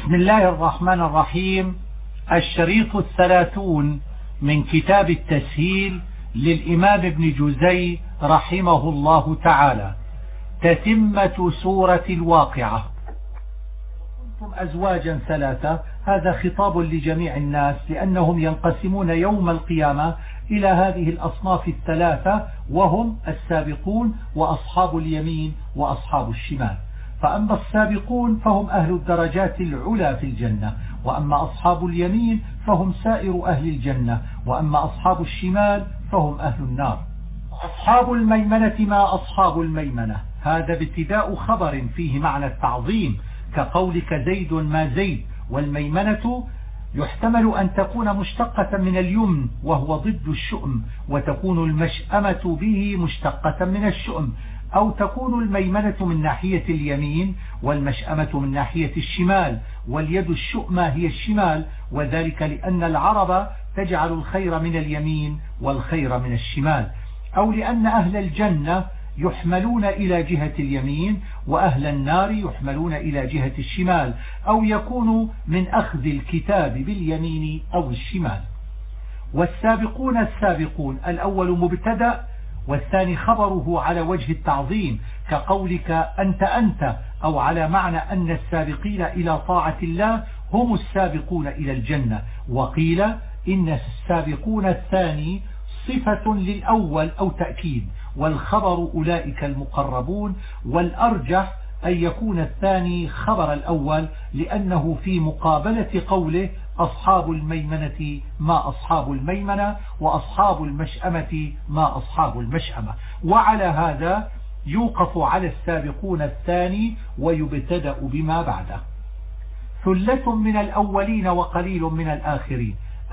بسم الله الرحمن الرحيم. الشريط 30 من كتاب التسهيل للإمام ابن جزي رحمه الله تعالى، تتمة سورة الواقعة. كنتم أزواجا ثلاثة، هذا خطاب لجميع الناس لأنهم ينقسمون يوم القيامة إلى هذه الأصناف الثلاثة، وهم السابقون وأصحاب اليمين وأصحاب الشمال. فأما السابقون فهم أهل الدرجات العلى في الجنة، وأما أصحاب اليمين فهم سائر أهل الجنة، وأما أصحاب الشمال فهم أهل النار. أصحاب الميمنة ما أصحاب الميمنة، هذا ابتداء خبر فيه معنى التعظيم، كقولك زيد ما زيد. والميمنة يحتمل أن تكون مشتقة من اليمن وهو ضد الشؤم، وتكون المشأمة به مشتقة من الشؤم، أو تكون الميمنة من ناحية اليمين والمشأمة من ناحية الشمال، واليد الشؤمة هي الشمال، وذلك لأن العرب تجعل الخير من اليمين والخير من الشمال، أو لأن أهل الجنة يحملون إلى جهة اليمين وأهل النار يحملون إلى جهة الشمال، أو يكون من أخذ الكتاب باليمين أو الشمال. والسابقون السابقون، الأول مبتدأ والثاني خبره على وجه التعظيم، كقولك أنت، أو على معنى أن السابقين إلى طاعة الله هم السابقون إلى الجنة. وقيل إن السابقون الثاني صفة للأول أو تأكيد، والخبر أولئك المقربون، والأرجح أن يكون الثاني خبر الأول، لأنه في مقابلة قوله أصحاب الميمنة ما أصحاب الميمنة، وأصحاب المشأمة ما أصحاب المشأمة. وعلى هذا يوقف على السابقون الثاني ويبتدأ بما بعده. ثلة من الأولين وقليل من الآخرين.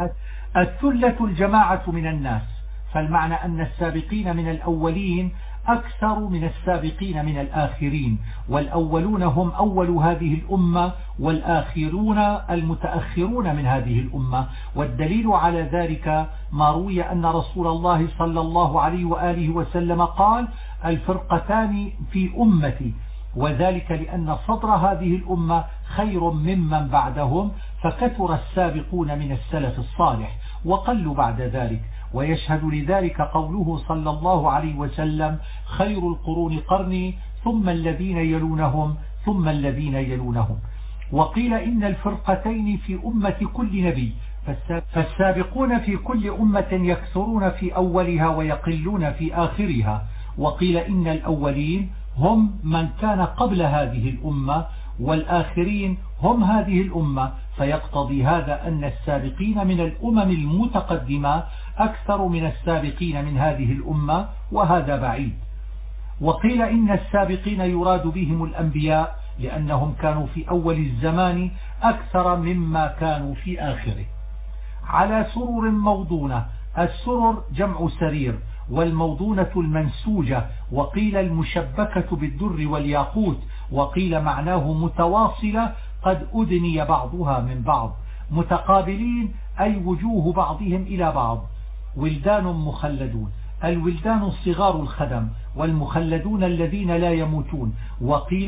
الثلة الجماعة من الناس، فالمعنى أن السابقين من الأولين أكثر من السابقين من الآخرين، والأولون هم أول هذه الأمة، والآخرون المتأخرون من هذه الأمة. والدليل على ذلك ما روي أن رسول الله صلى الله عليه وآله وسلم قال: الفرقتان في أمتي، وذلك لأن صدر هذه الأمة خير ممن بعدهم، فكثر السابقون من السلف الصالح وقلوا بعد ذلك. ويشهد لذلك قوله صلى الله عليه وسلم: خير القرون قرني ثم الذين يلونهم ثم الذين يلونهم. وقيل إن الفرقتين في أمة كل نبي، فالسابقون في كل أمة يكثرون في أولها ويقلون في آخرها. وقيل إن الأولين هم من كان قبل هذه الأمة، والآخرين هم هذه الأمة، فيقتضي هذا أن السابقين من الأمم المتقدمة أكثر من السابقين من هذه الأمة، وهذا بعيد. وقيل إن السابقين يراد بهم الأنبياء، لأنهم كانوا في أول الزمان أكثر مما كانوا في آخره. على سرر موضونة، السرر جمع سرير، والموضونة المنسوجة، وقيل المشبكة بالدر والياقوت، وقيل معناه متواصلة قد أدني بعضها من بعض، متقابلين أي وجوه بعضهم إلى بعض. ولدان مخلدون، الولدان صغار الخدم، والمخلدون الذين لا يموتون. وقيل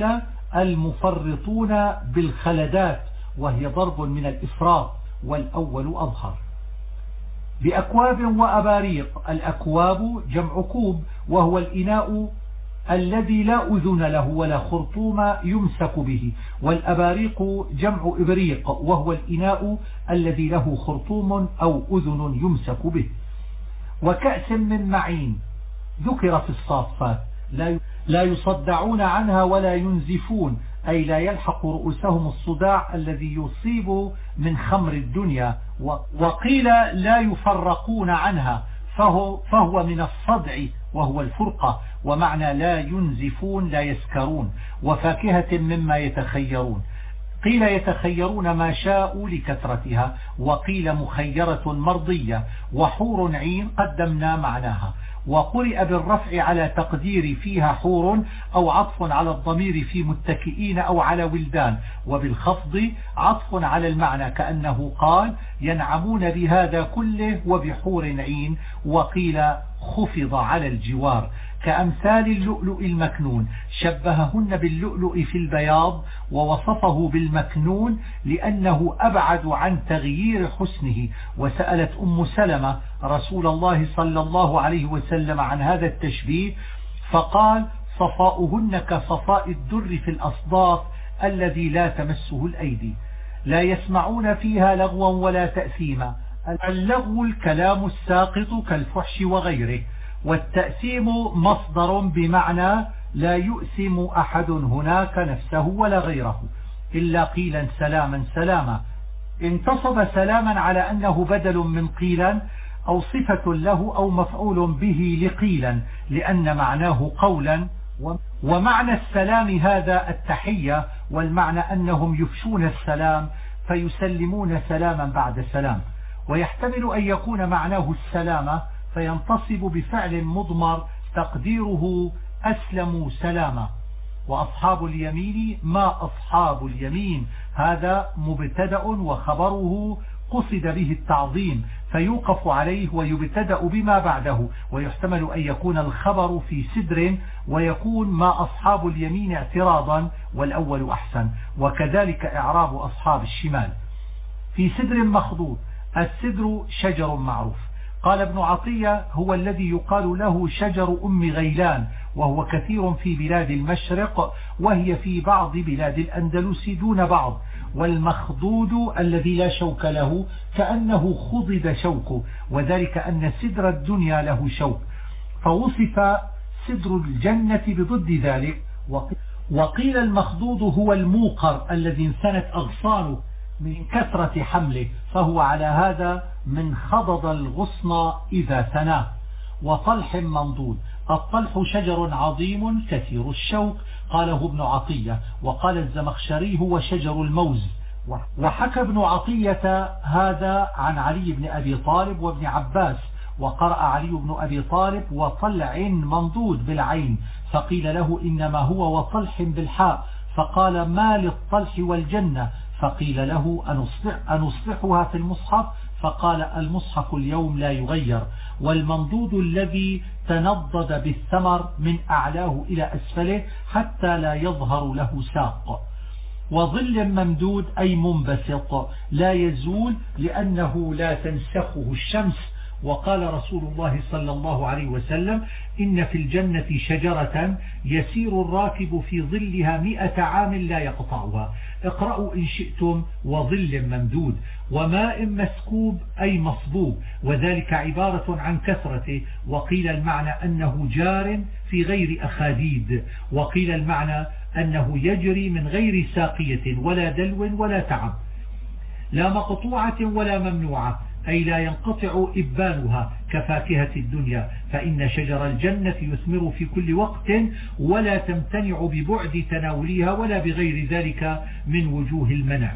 المفرطون بالخلدات، وهي ضرب من الإفراط، والأول أظهر. بأكواب وأباريق، الأكواب جمع كوب، وهو الإناء الذي لا أذن له ولا خرطوم يمسك به، والأباريق جمع إبريق، وهو الإناء الذي له خرطوم أو أذن يمسك به. وكأس من معين، ذكر في الصافات، لا يصدعون عنها ولا ينزفون، أي لا يلحق رؤوسهم الصداع الذي يصيب من خمر الدنيا. وقيل لا يفرقون عنها، فهو من الصدع وهو الفرقة، ومعنى لا ينزفون لا يسكرون. وفاكهة مما يتخيرون، قيل يتخيرون ما شاءوا لكثرتها، وقيل مخيرة مرضية. وحور عين قدمنا معناها، وقرئ بالرفع على تقدير فيها حور، أو عطف على الضمير في متكئين أو على ولدان، وبالخفض عطف على المعنى كأنه قال: ينعمون بهذا كله وبحور عين. وقيل خفض على الجوار، كأمثال اللؤلؤ المكنون، شبههن باللؤلؤ في البياض ووصفه بالمكنون لأنه أبعد عن تغيير حسنه. وسألت أم سلمة رسول الله صلى الله عليه وسلم عن هذا التشبيه فقال: صفاؤهن كصفاء الدر في الأصداف الذي لا تمسه الأيدي، لا يسمعون فيها لغوا ولا تأثيما. اللغو الكلام الساقط كالفحش وغيره، والتأثيم مصدر بمعنى لا يؤثم أحد هناك نفسه ولا غيره إلا قيلا سلاما سلاما. انتصب سلاما على أنه بدل من قيلا أو صفة له أو مفعول به لقيلا، لأن معناه قولا. ومعنى السلام هذا التحية، والمعنى أنهم يفشون السلام فيسلمون سلاما بعد سلام. ويحتمل أن يكون معناه السلامة فينتصب بفعل مضمر تقديره أسلموا سلاما. وأصحاب اليمين ما أصحاب اليمين هذا مبتدأ وخبره قصد به التعظيم فيوقف عليه ويبتدأ بما بعده. ويحتمل أن يكون الخبر في سدر ويكون ما أصحاب اليمين اعتراضا، والأول أحسن. وكذلك إعراب أصحاب الشمال. في سدر مخضود، السدر شجر معروف. قال ابن عطية: هو الذي يقال له شجر أم غيلان، وهو كثير في بلاد المشرق، وهي في بعض بلاد الأندلس دون بعض. والمخضود الذي لا شوك له كأنه خضد شوكه، وذلك أن سدر الدنيا له شوك، فوصف سدر الجنة بضد ذلك. وقيل المخضود هو الموقر الذي انثنت أغصانه من كثرة حمله، فهو على هذا من خضض الغصن إذا ثناه. وطلح منضود، الطلح شجر عظيم كثير الشوك، قاله ابن عطية. وقال الزمخشري هو شجر الموز. وحكى ابن عطية هذا عن علي بن أبي طالب وابن عباس. وقرأ علي بن أبي طالب وطلع منضود بالعين، فقيل له إنما هو وطلح بالحاء، فقال: ما للطلح والجنة؟ فقيل له: أنصلحها في المصحف؟ فقال: المصحف اليوم لا يغير. والمنضود الذي تنضد بالثمر من أعلاه إلى أسفله حتى لا يظهر له ساق. وظل ممدود أي منبسط لا يزول لأنه لا تنسخه الشمس. وقال رسول الله صلى الله عليه وسلم: إن في الجنة شجرة يسير الراكب في ظلها 100 عام لا يقطعها. اقرأوا إن شئتم: وظل ممدود. وماء مسكوب أي مصبوب، وذلك عبارة عن كثرته. وقيل المعنى أنه جار في غير أخاديد، وقيل المعنى أنه يجري من غير ساقية ولا دلو ولا تعب، لا مقطوعة ولا ممنوعة، أي لا ينقطع إبانها كفاكهة الدنيا. فإن شجر الجنة يثمر في كل وقت ولا تمتنع ببعد تناولها ولا بغير ذلك من وجوه المنع.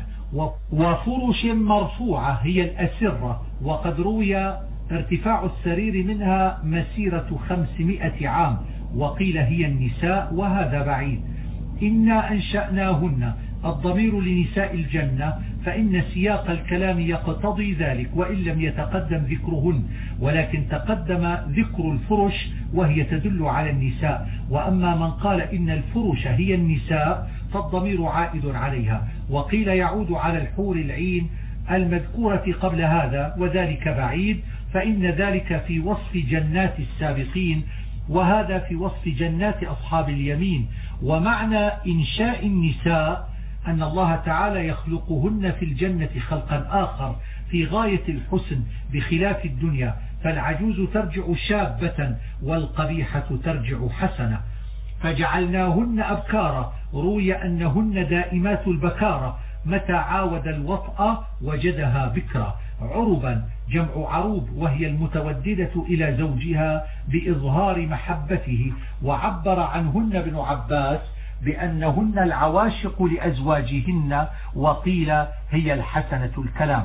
وفرش مرفوعة هي الأسرة، وقد روي ارتفاع السرير منها مسيرة 500 عام، وقيل هي النساء، وهذا بعيد. إنا أنشأناهن، الضمير لنساء الجنة، فإن سياق الكلام يقتضي ذلك وإن لم يتقدم ذكرهن، ولكن تقدم ذكر الفرش وهي تدل على النساء. وأما من قال إن الفرش هي النساء فالضمير عائد عليها. وقيل يعود على الحور العين المذكورة قبل هذا، وذلك بعيد، فإن ذلك في وصف جنات السابقين، وهذا في وصف جنات أصحاب اليمين. ومعنى إنشاء النساء أن الله تعالى يخلقهن في الجنة خلقا آخر في غاية الحسن بخلاف الدنيا، فالعجوز ترجع شابة والقبيحة ترجع حسنة. فجعلناهن أبكارا، روي أنهن دائمات البكارة، متى عاود الوطأ وجدها بكرة. عربا جمع عروب، وهي المتوددة إلى زوجها بإظهار محبته. وعبر عنهن ابن عباس بأنهن العواشق لأزواجهن، وقيل هي الحسنة الكلام.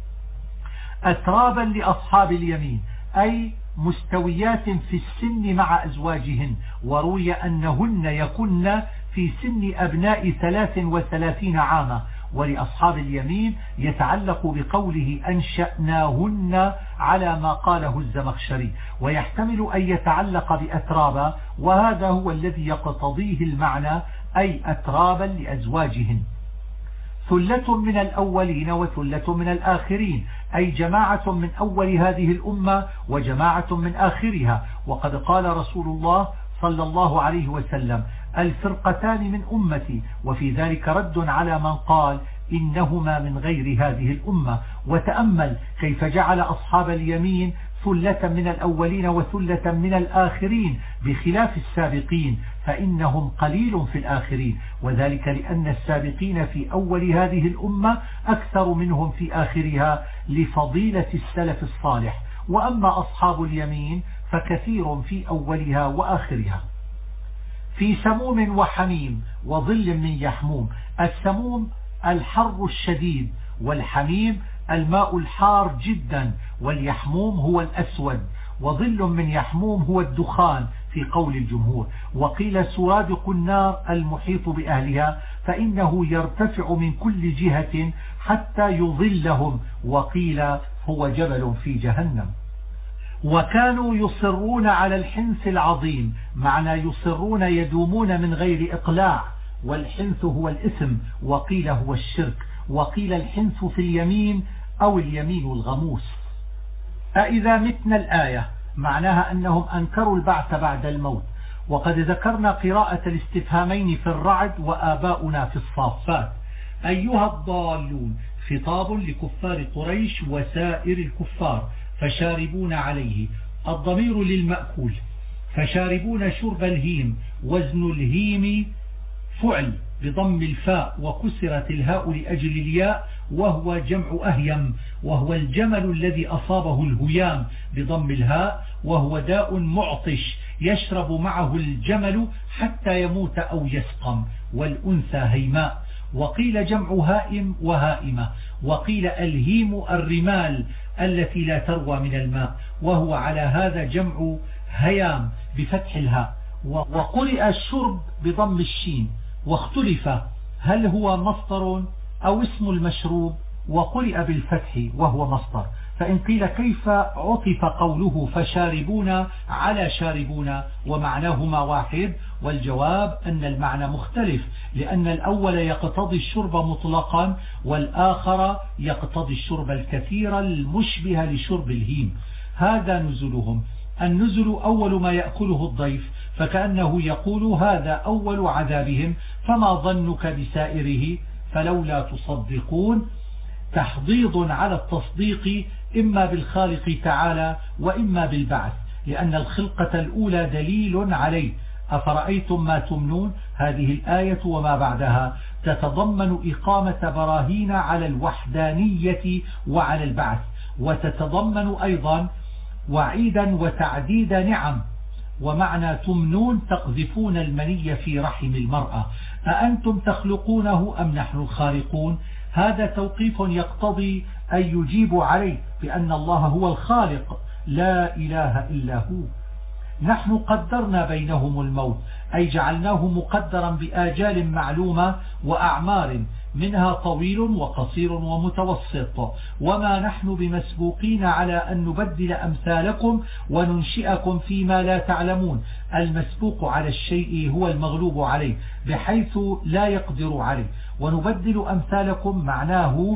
أترابا لأصحاب اليمين أي مستويات في السن مع أزواجهن، وروي أنهن يكن في سن أبناء 33 عاما، ولأصحاب اليمين يتعلق بقوله أنشأناهن على ما قاله الزمخشري، ويحتمل أن يتعلق بأترابا، وهذا هو الذي يقتضيه المعنى، أي أترابا لأزواجهن. ثلة من الأولين وثلة من الآخرين، أي جماعة من أول هذه الأمة وجماعة من آخرها. وقد قال رسول الله صلى الله عليه وسلم: الفرقتان من أمتي، وفي ذلك رد على من قال إنهما من غير هذه الأمة. وتأمل كيف جعل أصحاب اليمين ثلة من الأولين وثلة من الآخرين بخلاف السابقين، فإنهم قليل في الآخرين، وذلك لأن السابقين في أول هذه الأمة أكثر منهم في آخرها لفضيلة السلف الصالح. وأما أصحاب اليمين فكثير في أولها وآخرها. في سموم وحميم وظل من يحموم. السموم الحر الشديد، والحميم الماء الحار جدا، واليحموم هو الأسود، وظل من يحموم هو الدخان في قول الجمهور. وقيل سرادق النار المحيط بأهلها، فإنه يرتفع من كل جهة حتى يظلهم، وقيل هو جبل في جهنم. وكانوا يصرون على الحنث العظيم، معنى يصرون يدومون من غير إقلاع، والحنث هو الإثم، وقيل هو الشرك، وقيل الحنث في اليمين أو اليمين الغموس. أإذا متنا الآية معناها أنهم أنكروا البعث بعد الموت. وقد ذكرنا قراءة الاستفهامين في الرعد وآباؤنا في الصافات. أيها الضالون خطاب لكفار قريش وسائر الكفار، فشاربون عليه، الضمير للمأكول، فشاربون شرب الهيم، وزن الهيم فعل بضم الفاء وكسرت الهاء لأجل الياء، وهو جمع أهيم، وهو الجمل الذي أصابه الهيام بضم الهاء، وهو داء معطش يشرب معه الجمل حتى يموت أو يسقم، والأنثى هيماء. وقيل جمع هائم وهائمة، وقيل الهيم الرمال التي لا تروى من الماء، وهو على هذا جمع هيام بفتح الهاء. وقرئ الشرب بضم الشين، واختلف هل هو مصدر أو اسم المشروب، وقرئ بالفتح وهو مصدر. فإن قيل كيف عطف قوله فشاربون على شاربون ومعناهما واحد، والجواب أن المعنى مختلف، لأن الأول يقتضي الشرب مطلقا، والآخر يقتضي الشرب الكثير المشبه لشرب الهيم. هذا نزلهم. النزل أول ما يأكله الضيف، فكأنه يقول هذا أول عذابهم، فما ظنك بسائره، فلولا تصدقون. تحضيض على التصديق إما بالخالق تعالى وإما بالبعث، لأن الخلقة الأولى دليل عليه. أفرأيتم ما تمنون، هذه الآية وما بعدها تتضمن إقامة براهين على الوحدانية وعلى البعث، وتتضمن أيضا وعيدا وتعديد نعم. ومعنى تمنون تقذفون المني في رحم المرأة. أأنتم تخلقونه أم نحن الخالقون؟ هذا توقيف يقتضي أن يجيب عليه بأن الله هو الخالق لا إله إلا هو. نحن قدرنا بينهم الموت، أي جعلناه مقدرا بآجال معلومة وأعمار، منها طويل وقصير ومتوسط، وما نحن بمسبوقين على أن نبدل أمثالكم وننشئكم فيما لا تعلمون. المسبوق على الشيء هو المغلوب عليه بحيث لا يقدر عليه، ونبدل أمثالكم معناه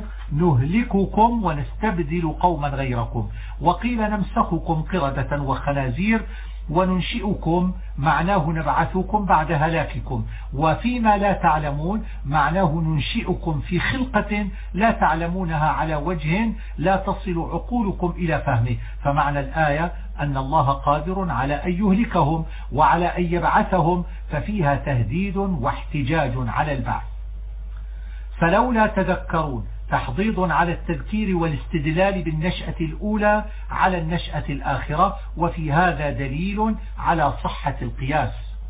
نهلككم ونستبدل قوما غيركم. وقيل نمسخكم قردة وخنازير، وننشئكم معناه نبعثكم بعد هلاككم. وفيما لا تعلمون معناه ننشئكم في خلقة لا تعلمونها على وجه لا تصل عقولكم إلى فهمه. فمعنى الآية أن الله قادر على أن يهلكهم وعلى أن يبعثهم، ففيها تهديد واحتجاج على البعث. فلولا تذكرون، تحضيض على التذكير والاستدلال بالنشأة الأولى على النشأة الآخرة، وفي هذا دليل على صحة القياس.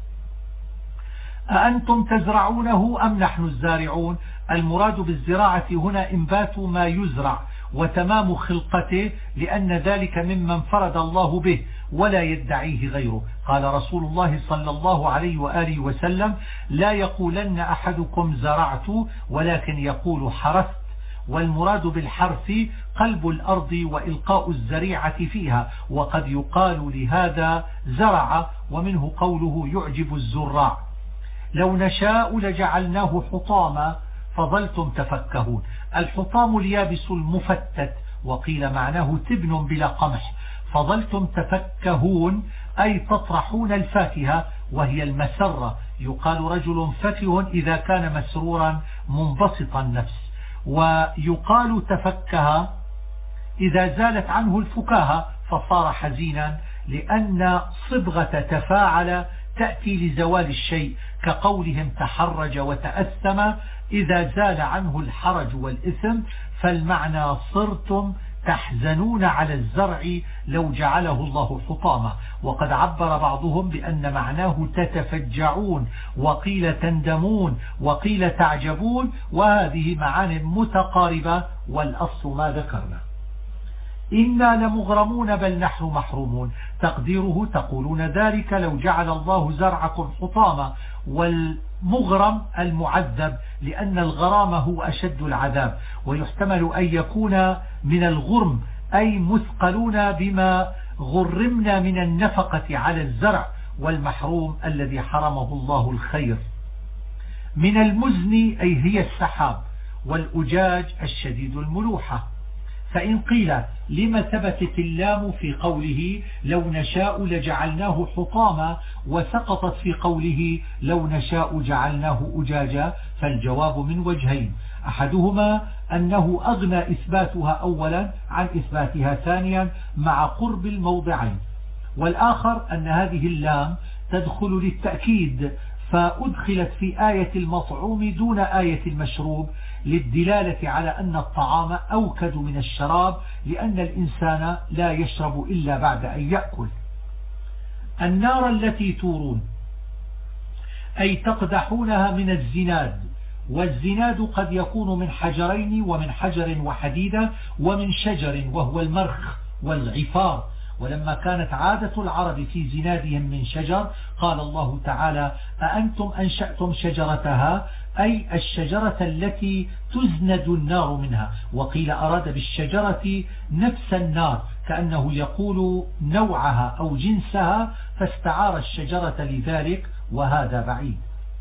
أأنتم تزرعونه أم نحن الزارعون؟ المراد بالزراعة هنا إنبات ما يزرع وتمام خلقته، لأن ذلك مما انفرد الله به، ولا يدعيه غيره. قال رسول الله صلى الله عليه وآله وسلم: لا يقولن أحدكم زرعت، ولكن يقول حرثت. والمراد بالحرث قلب الأرض وإلقاء الزريعة فيها، وقد يقال لهذا زرع، ومنه قوله يعجب الزراع. لو نشاء لجعلناه حطاما فظلتم تفكهون. الحطام اليابس المفتت، وقيل معناه تبن بلا قمح. فظلتم تفكهون أي تطرحون الفاكهة، وهي المسرة. يقال رجل فكه إذا كان مسرورا منبسط النفس، ويقال تفكه إذا زالت عنه الفكاهة فصار حزينا، لأن صبغة تفاعل تأتي لزوال الشيء، كقولهم تحرج وتأثم إذا زال عنه الحرج والإثم. فالمعنى صرتم تحزنون على الزرع لو جعله الله حطاما. وقد عبر بعضهم بأن معناه تتفجعون، وقيل تندمون، وقيل تعجبون، وهذه معان متقاربة، والأصل ما ذكرنا. إنا لمغرمون بل نحن محرومون. تقديره تقولون ذلك لو جعل الله زرعكم حطاما. والمغرم المعذب، لأن الغرام هو أشد العذاب، ويحتمل أن يكون من الغرم أي مثقلون بما غرمنا من النفقة على الزرع، والمحروم الذي حرمه الله الخير. من المزن أي هي السحاب، والأجاج الشديد الملوحة. فإن قيل لما ثبتت اللام في قوله لو نشاء لجعلناه حطاما، وسقطت في قوله لو نشاء جعلناه أجاجا، فالجواب من وجهين: أحدهما أنه أغنى إثباتها أولا عن إثباتها ثانيا مع قرب الموضعين، والآخر أن هذه اللام تدخل للتأكيد، فأدخلت في آية المطعوم دون آية المشروب، للدلالة على أن الطعام أوكد من الشراب، لأن الإنسان لا يشرب إلا بعد أن يأكل. النار التي تورون أي تقدحونها من الزناد، والزناد قد يكون من حجرين، ومن حجر وحديدة، ومن شجر وهو المرخ والعفار. ولما كانت عادة العرب في زنادهم من شجر، قال الله تعالى: أأنتم أنشأتم شجرتها، أي الشجرة التي تزند النار منها. وقيل أراد بالشجرة نفس النار، كأنه يقول نوعها أو جنسها، فاستعار الشجرة لذلك، وهذا بعيد.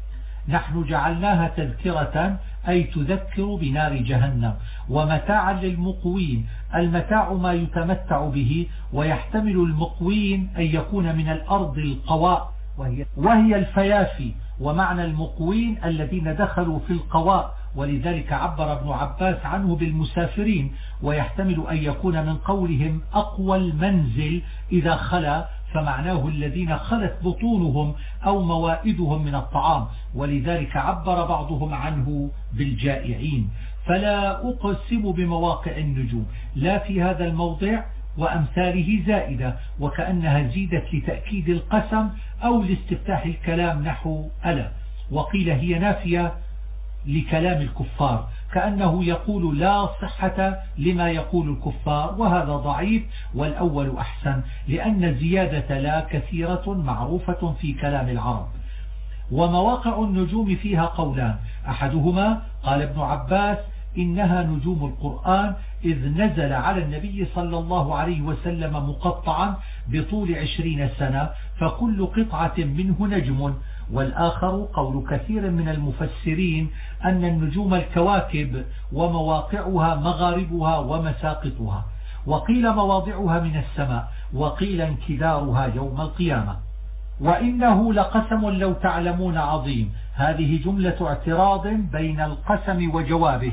نحن جعلناها تذكرة أي تذكر بنار جهنم، ومتاعا للمقوين. المتاع ما يتمتع به، ويحتمل المقوين أن يكون من الأرض القواء وهي الفيافي، ومعنى المقوين الذين دخلوا في القواء، ولذلك عبر ابن عباس عنه بالمسافرين. ويحتمل أن يكون من قولهم أقوى المنزل إذا خلا، فمعناه الذين خلت بطونهم أو موائدهم من الطعام، ولذلك عبر بعضهم عنه بالجائعين. فلا أقسم بمواقع النجوم، لا في هذا الموضع وأمثاله زائدة، وكأنها زيدت لتأكيد القسم أو لاستفتاح الكلام نحو ألا. وقيل هي نافية لكلام الكفار، كأنه يقول لا صحة لما يقول الكفار، وهذا ضعيف، والأول أحسن، لأن الزيادة لا كثيرة معروفة في كلام العرب. ومواقع النجوم فيها قولان: أحدهما قال ابن عباس إنها نجوم القرآن، إذ نزل على النبي صلى الله عليه وسلم مقطعا بطول 20 سنة، فكل قطعة منه نجم. والآخر قول كثير من المفسرين أن النجوم الكواكب، ومواقعها مغاربها ومساقطها، وقيل مواضعها من السماء، وقيل انكدارها يوم القيامة. وإنه لقسم لو تعلمون عظيم. هذه جملة اعتراض بين القسم وجوابه،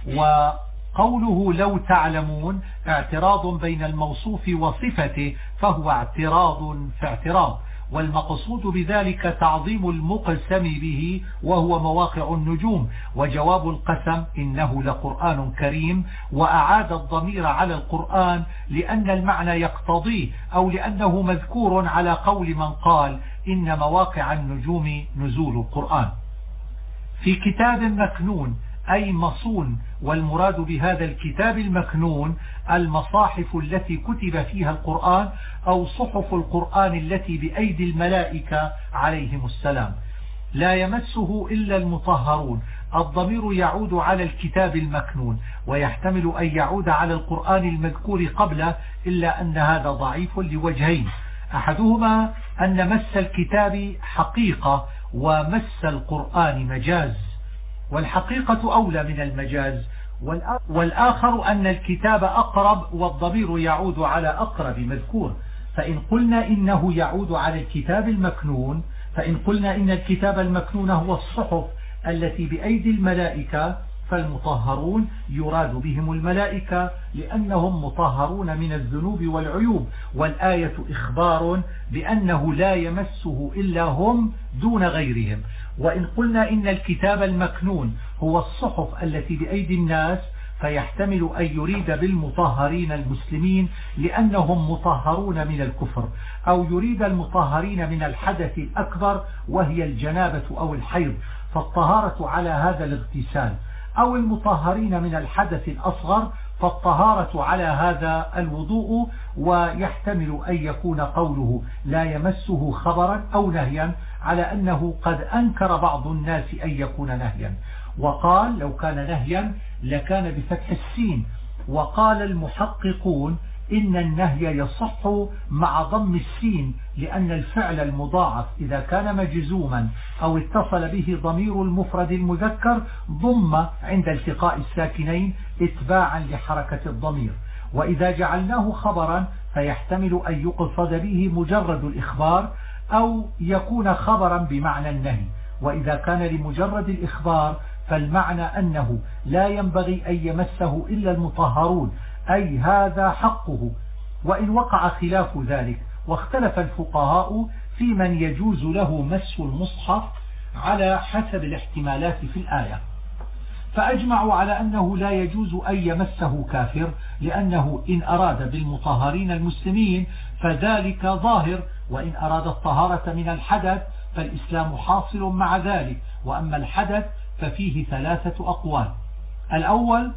وقوله لو تعلمون اعتراض بين الموصوف وصفته، فهو اعتراض في اعتراض، والمقصود بذلك تعظيم المقسم به وهو مواقع النجوم. وجواب القسم إنه لقرآن كريم، وأعاد الضمير على القرآن لأن المعنى يقتضيه، أو لأنه مذكور على قول من قال إن مواقع النجوم نزول القرآن. في كتاب مكنون أي مصون، والمراد بهذا الكتاب المكنون المصاحف التي كتب فيها القرآن أو صحف القرآن التي بأيدي الملائكة عليهم السلام. لا يمسه إلا المطهرون. الضمير يعود على الكتاب المكنون، ويحتمل أن يعود على القرآن المذكور قبله، إلا أن هذا ضعيف لوجهين. أحدهما أن مس الكتاب حقيقة ومس القرآن مجاز، والحقيقة أولى من المجاز، والآخر أن الكتاب أقرب والضمير يعود على أقرب مذكور. فإن قلنا إنه يعود على الكتاب المكنون، فإن قلنا إن الكتاب المكنون هو الصحف التي بأيدي الملائكة، فالمطهرون يراد بهم الملائكة لأنهم مطهرون من الذنوب والعيوب، والآية إخبار بأنه لا يمسه إلا هم دون غيرهم. وإن قلنا إن الكتاب المكنون هو الصحف التي بأيدي الناس، فيحتمل أن يريد بالمطهرين المسلمين لأنهم مطهرون من الكفر، أو يريد المطهرين من الحدث الأكبر وهي الجنابة أو الحيض، فالطهارة على هذا الاغتسال، أو المطهرين من الحدث الأصغر فالطهارة على هذا الوضوء. ويحتمل أن يكون قوله لا يمسه خبرا أو نهيا، على أنه قد أنكر بعض الناس أن يكون نهيا، وقال لو كان نهيا لكان بفتح السين. وقال المحققون إن النهي يصح مع ضم السين، لأن الفعل المضاعف إذا كان مجزوما أو اتصل به ضمير المفرد المذكر ضم عند التقاء الساكنين اتباعا لحركة الضمير. وإذا جعلناه خبرا فيحتمل أن يقصد به مجرد الإخبار، أو يكون خبرا بمعنى النهي. وإذا كان لمجرد الإخبار فالمعنى أنه لا ينبغي أن يمسه إلا المطهرون، أي هذا حقه. وإن وقع خلاف ذلك، واختلف الفقهاء في من يجوز له مس المصحف على حسب الاحتمالات في الآية، فأجمعوا على أنه لا يجوز أن يمسه كافر، لأنه إن أراد بالمطهرين المسلمين فذلك ظاهر، وإن أراد الطهارة من الحدث فالإسلام حاصل مع ذلك. وأما الحدث ففيه ثلاثة أقوال. الأول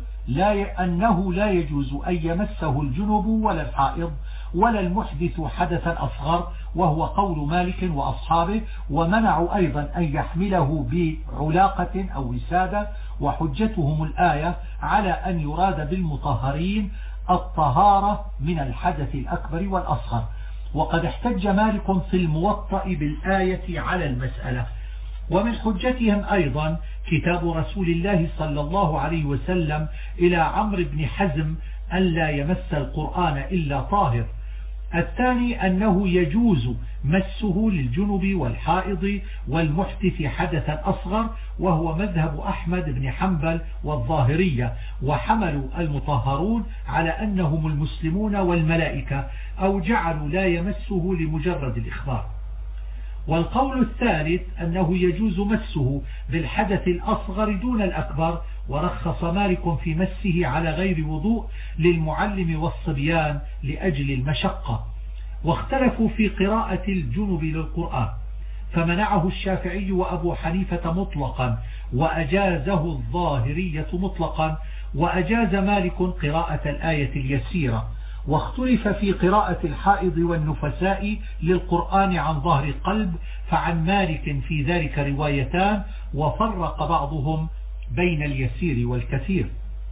أنه لا يجوز أن يمسه الجنب ولا الحائض ولا المحدث حدثا أصغر، وهو قول مالك وأصحابه، ومنعوا أيضا أن يحمله بعلاقة أو وسادة، وحجتهم الآية على أن يراد بالمطهرين الطهارة من الحدث الأكبر والأصغر. وقد احتج مالك في الموطأ بالآية على المسألة. ومن حجتهم أيضا كتاب رسول الله صلى الله عليه وسلم إلى عمرو بن حزم أن لا يمس القرآن إلا طاهر. الثاني أنه يجوز مسه للجنب والحائض والمحدث حدثا أصغر، وهو مذهب أحمد بن حنبل والظاهرية، وحملوا المطهرون على أنهم المسلمون والملائكة، أو جعلوا لا يمسه لمجرد الإخبار. والقول الثالث أنه يجوز مسه بالحدث الأصغر دون الأكبر، ورخص مالك في مسه على غير وضوء للمعلم والصبيان لأجل المشقة. واختلفوا في قراءة الجنب للقرآن، فمنعه الشافعي وأبو حنيفة مطلقا، وأجازه الظاهرية مطلقا، وأجاز مالك قراءة الآية اليسيرة. واختلف في قراءة الحائض والنفساء للقرآن عن ظهر قلب، فعن مالك في ذلك روايتان، وفرق بعضهم بين اليسير والكثير.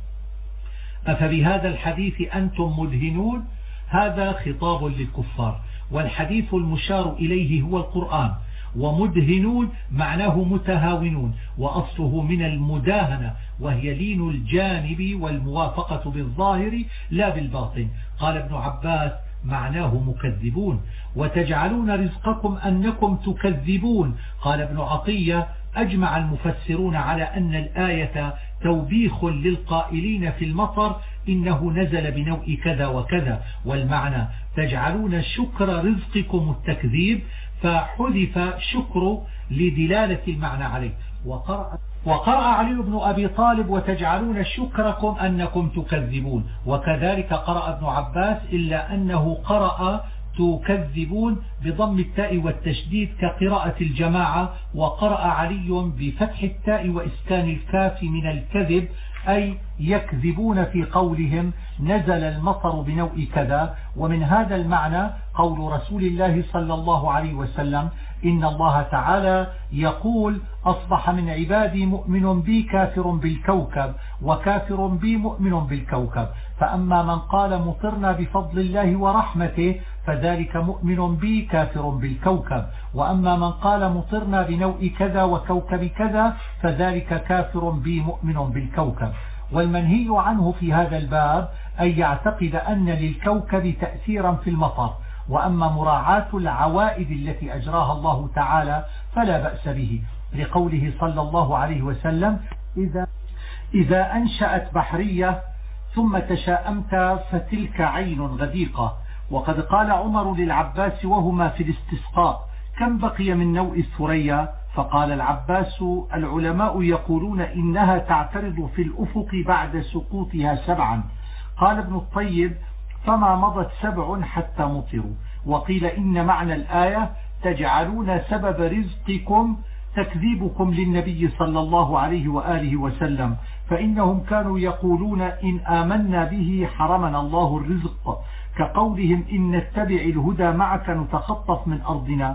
أفبهذا الحديث أنتم مدهنون؟ هذا خطاب للكفار، والحديث المشار إليه هو القرآن. ومدهنون معناه متهاونون، وأصله من المداهنة، وهي لين الجانب والموافقة بالظاهر لا بالباطن. قال ابن عباس معناه مكذبون. وتجعلون رزقكم أنكم تكذبون. قال ابن عطية أجمع المفسرون على أن الآية توبيخ للقائلين في المطر إنه نزل بنوء كذا وكذا، والمعنى تجعلون شكر رزقكم التكذيب، فحذف شكر لدلالة المعنى عليه. وقرأ علي بن أبي طالب وتجعلون شكركم أنكم تكذبون، وكذلك قرأ ابن عباس، إلا أنه قرأ تكذبون بضم التاء والتشديد كقراءة الجماعة. وقرأ علي بفتح التاء وإسكان الكاف من الكذب، أي يكذبون في قولهم نزل المطر بنوء كذا. ومن هذا المعنى قول رسول الله صلى الله عليه وسلم إن الله تعالى يقول أصبح من عبادي مؤمن بي كافر بالكوكب، وكافر بي مؤمن بالكوكب. فأما من قال مطرنا بفضل الله ورحمته فذلك مؤمن بي كافر بالكوكب، وأما من قال مطرنا بنوء كذا وكوكب كذا فذلك كافر بي مؤمن بالكوكب. والمنهي عنه في هذا الباب أن يعتقد أن للكوكب تأثيرا في المطر، وأما مراعاة العوائد التي أجراها الله تعالى فلا بأس به، لقوله صلى الله عليه وسلم إذا أنشأت بحرية ثم تشاءمت فتلك عين غديقة. وقد قال عمر للعباس وهما في الاستسقاء كم بقي من نوء الثريا؟ فقال العباس العلماء يقولون إنها تعترض في الأفق بعد سقوطها 7. قال ابن الطيب فما مضت 7 حتى مطروا. وقيل إن معنى الآية تجعلون سبب رزقكم تكذيبكم للنبي صلى الله عليه وآله وسلم، فإنهم كانوا يقولون إن آمنا به حرمنا الله الرزق، كقولهم إن نتبع الهدى معك نتخطف من أرضنا،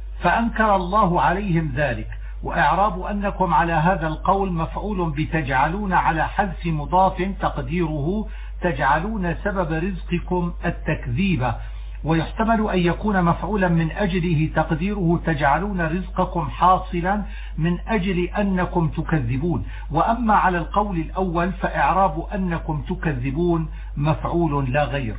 فأنكر الله عليهم ذلك. وإعراب أنكم على هذا القول مفعول بتجعلون على حذف مضاف تقديره تجعلون سبب رزقكم التكذيب، ويحتمل أن يكون مفعولا من أجله تقديره تجعلون رزقكم حاصلا من أجل أنكم تكذبون. وأما على القول الأول فإعراب أنكم تكذبون مفعول لا غير.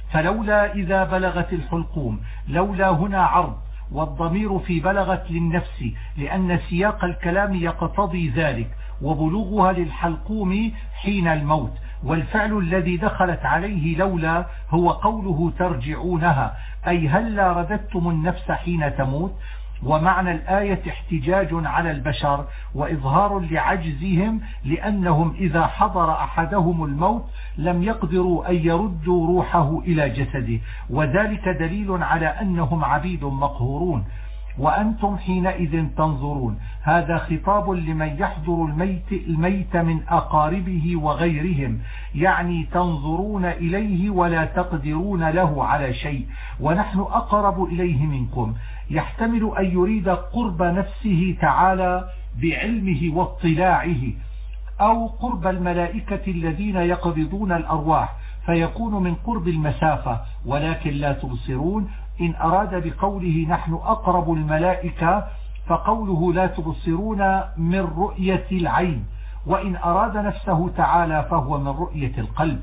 فلولا إذا بلغت الحلقوم، لولا هنا عرض، والضمير في بلغت للنفس لأن سياق الكلام يقتضي ذلك، وبلوغها للحلقوم حين الموت. والفعل الذي دخلت عليه لولا هو قوله ترجعونها، أي هلا رددتم النفس حين تموت. ومعنى الآية احتجاج على البشر وإظهار لعجزهم، لأنهم إذا حضر أحدهم الموت لم يقدروا أن يردوا روحه إلى جسده، وذلك دليل على أنهم عبيد مقهورون. وأنتم حينئذ تنظرون، هذا خطاب لمن يحضر الميت من أقاربه وغيرهم، يعني تنظرون إليه ولا تقدرون له على شيء، ونحن أقرب إليه منكم. يحتمل أن يريد قرب نفسه تعالى بعلمه واطلاعه، أو قرب الملائكة الذين يقبضون الأرواح فيكون من قرب المسافة ولكن لا تبصرون. إن أراد بقوله نحن أقرب الملائكة فقوله لا تبصرون من رؤية العين، وإن أراد نفسه تعالى فهو من رؤية القلب.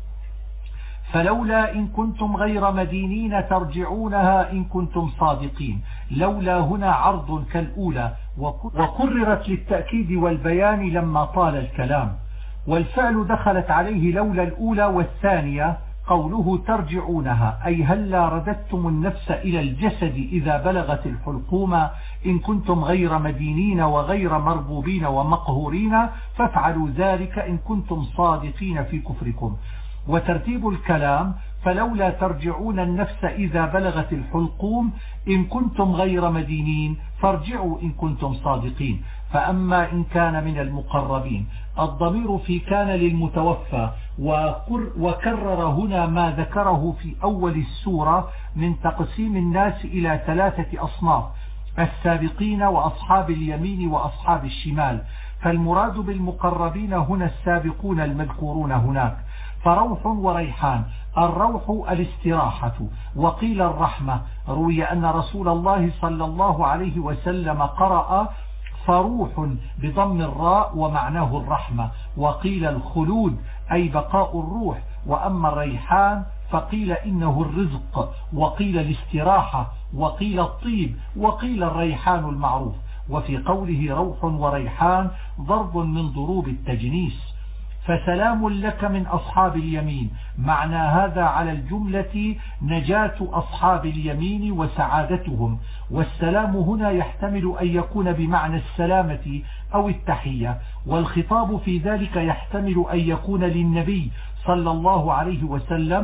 فلولا إن كنتم غير مدينين ترجعونها إن كنتم صادقين. لولا هنا عرض كالأولى وقررت للتأكيد والبيان لما طال الكلام. والفعل دخلت عليه لولا الأولى والثانية، قوله ترجعونها أي هلا رددتم النفس إلى الجسد إذا بلغت الحلقوم إن كنتم غير مدينين وغير مربوبين ومقهورين فافعلوا ذلك إن كنتم صادقين في كفركم. وترتيب الكلام فلولا ترجعون النفس إذا بلغت الحلقوم إن كنتم غير مدينين فارجعوا إن كنتم صادقين. فأما إن كان من المقربين الضمير في كان للمتوفى، وكرر هنا ما ذكره في أول السورة من تقسيم الناس إلى 3 أصناف: السابقين وأصحاب اليمين وأصحاب الشمال. فالمراد بالمقربين هنا السابقون المذكورون هناك. فروح وريحان، الروح الاستراحة، وقيل الرحمة. روي أن رسول الله صلى الله عليه وسلم قرأ فروح بضم الراء ومعناه الرحمة، وقيل الخلود أي بقاء الروح. وأما الريحان فقيل إنه الرزق، وقيل الاستراحة، وقيل الطيب، وقيل الريحان المعروف. وفي قوله روح وريحان ضرب من ضروب التجنيس. فسلام لك من أصحاب اليمين، معنى هذا على الجملة نجاة أصحاب اليمين وسعادتهم. والسلام هنا يحتمل أن يكون بمعنى السلامة أو التحية، والخطاب في ذلك يحتمل أن يكون للنبي صلى الله عليه وسلم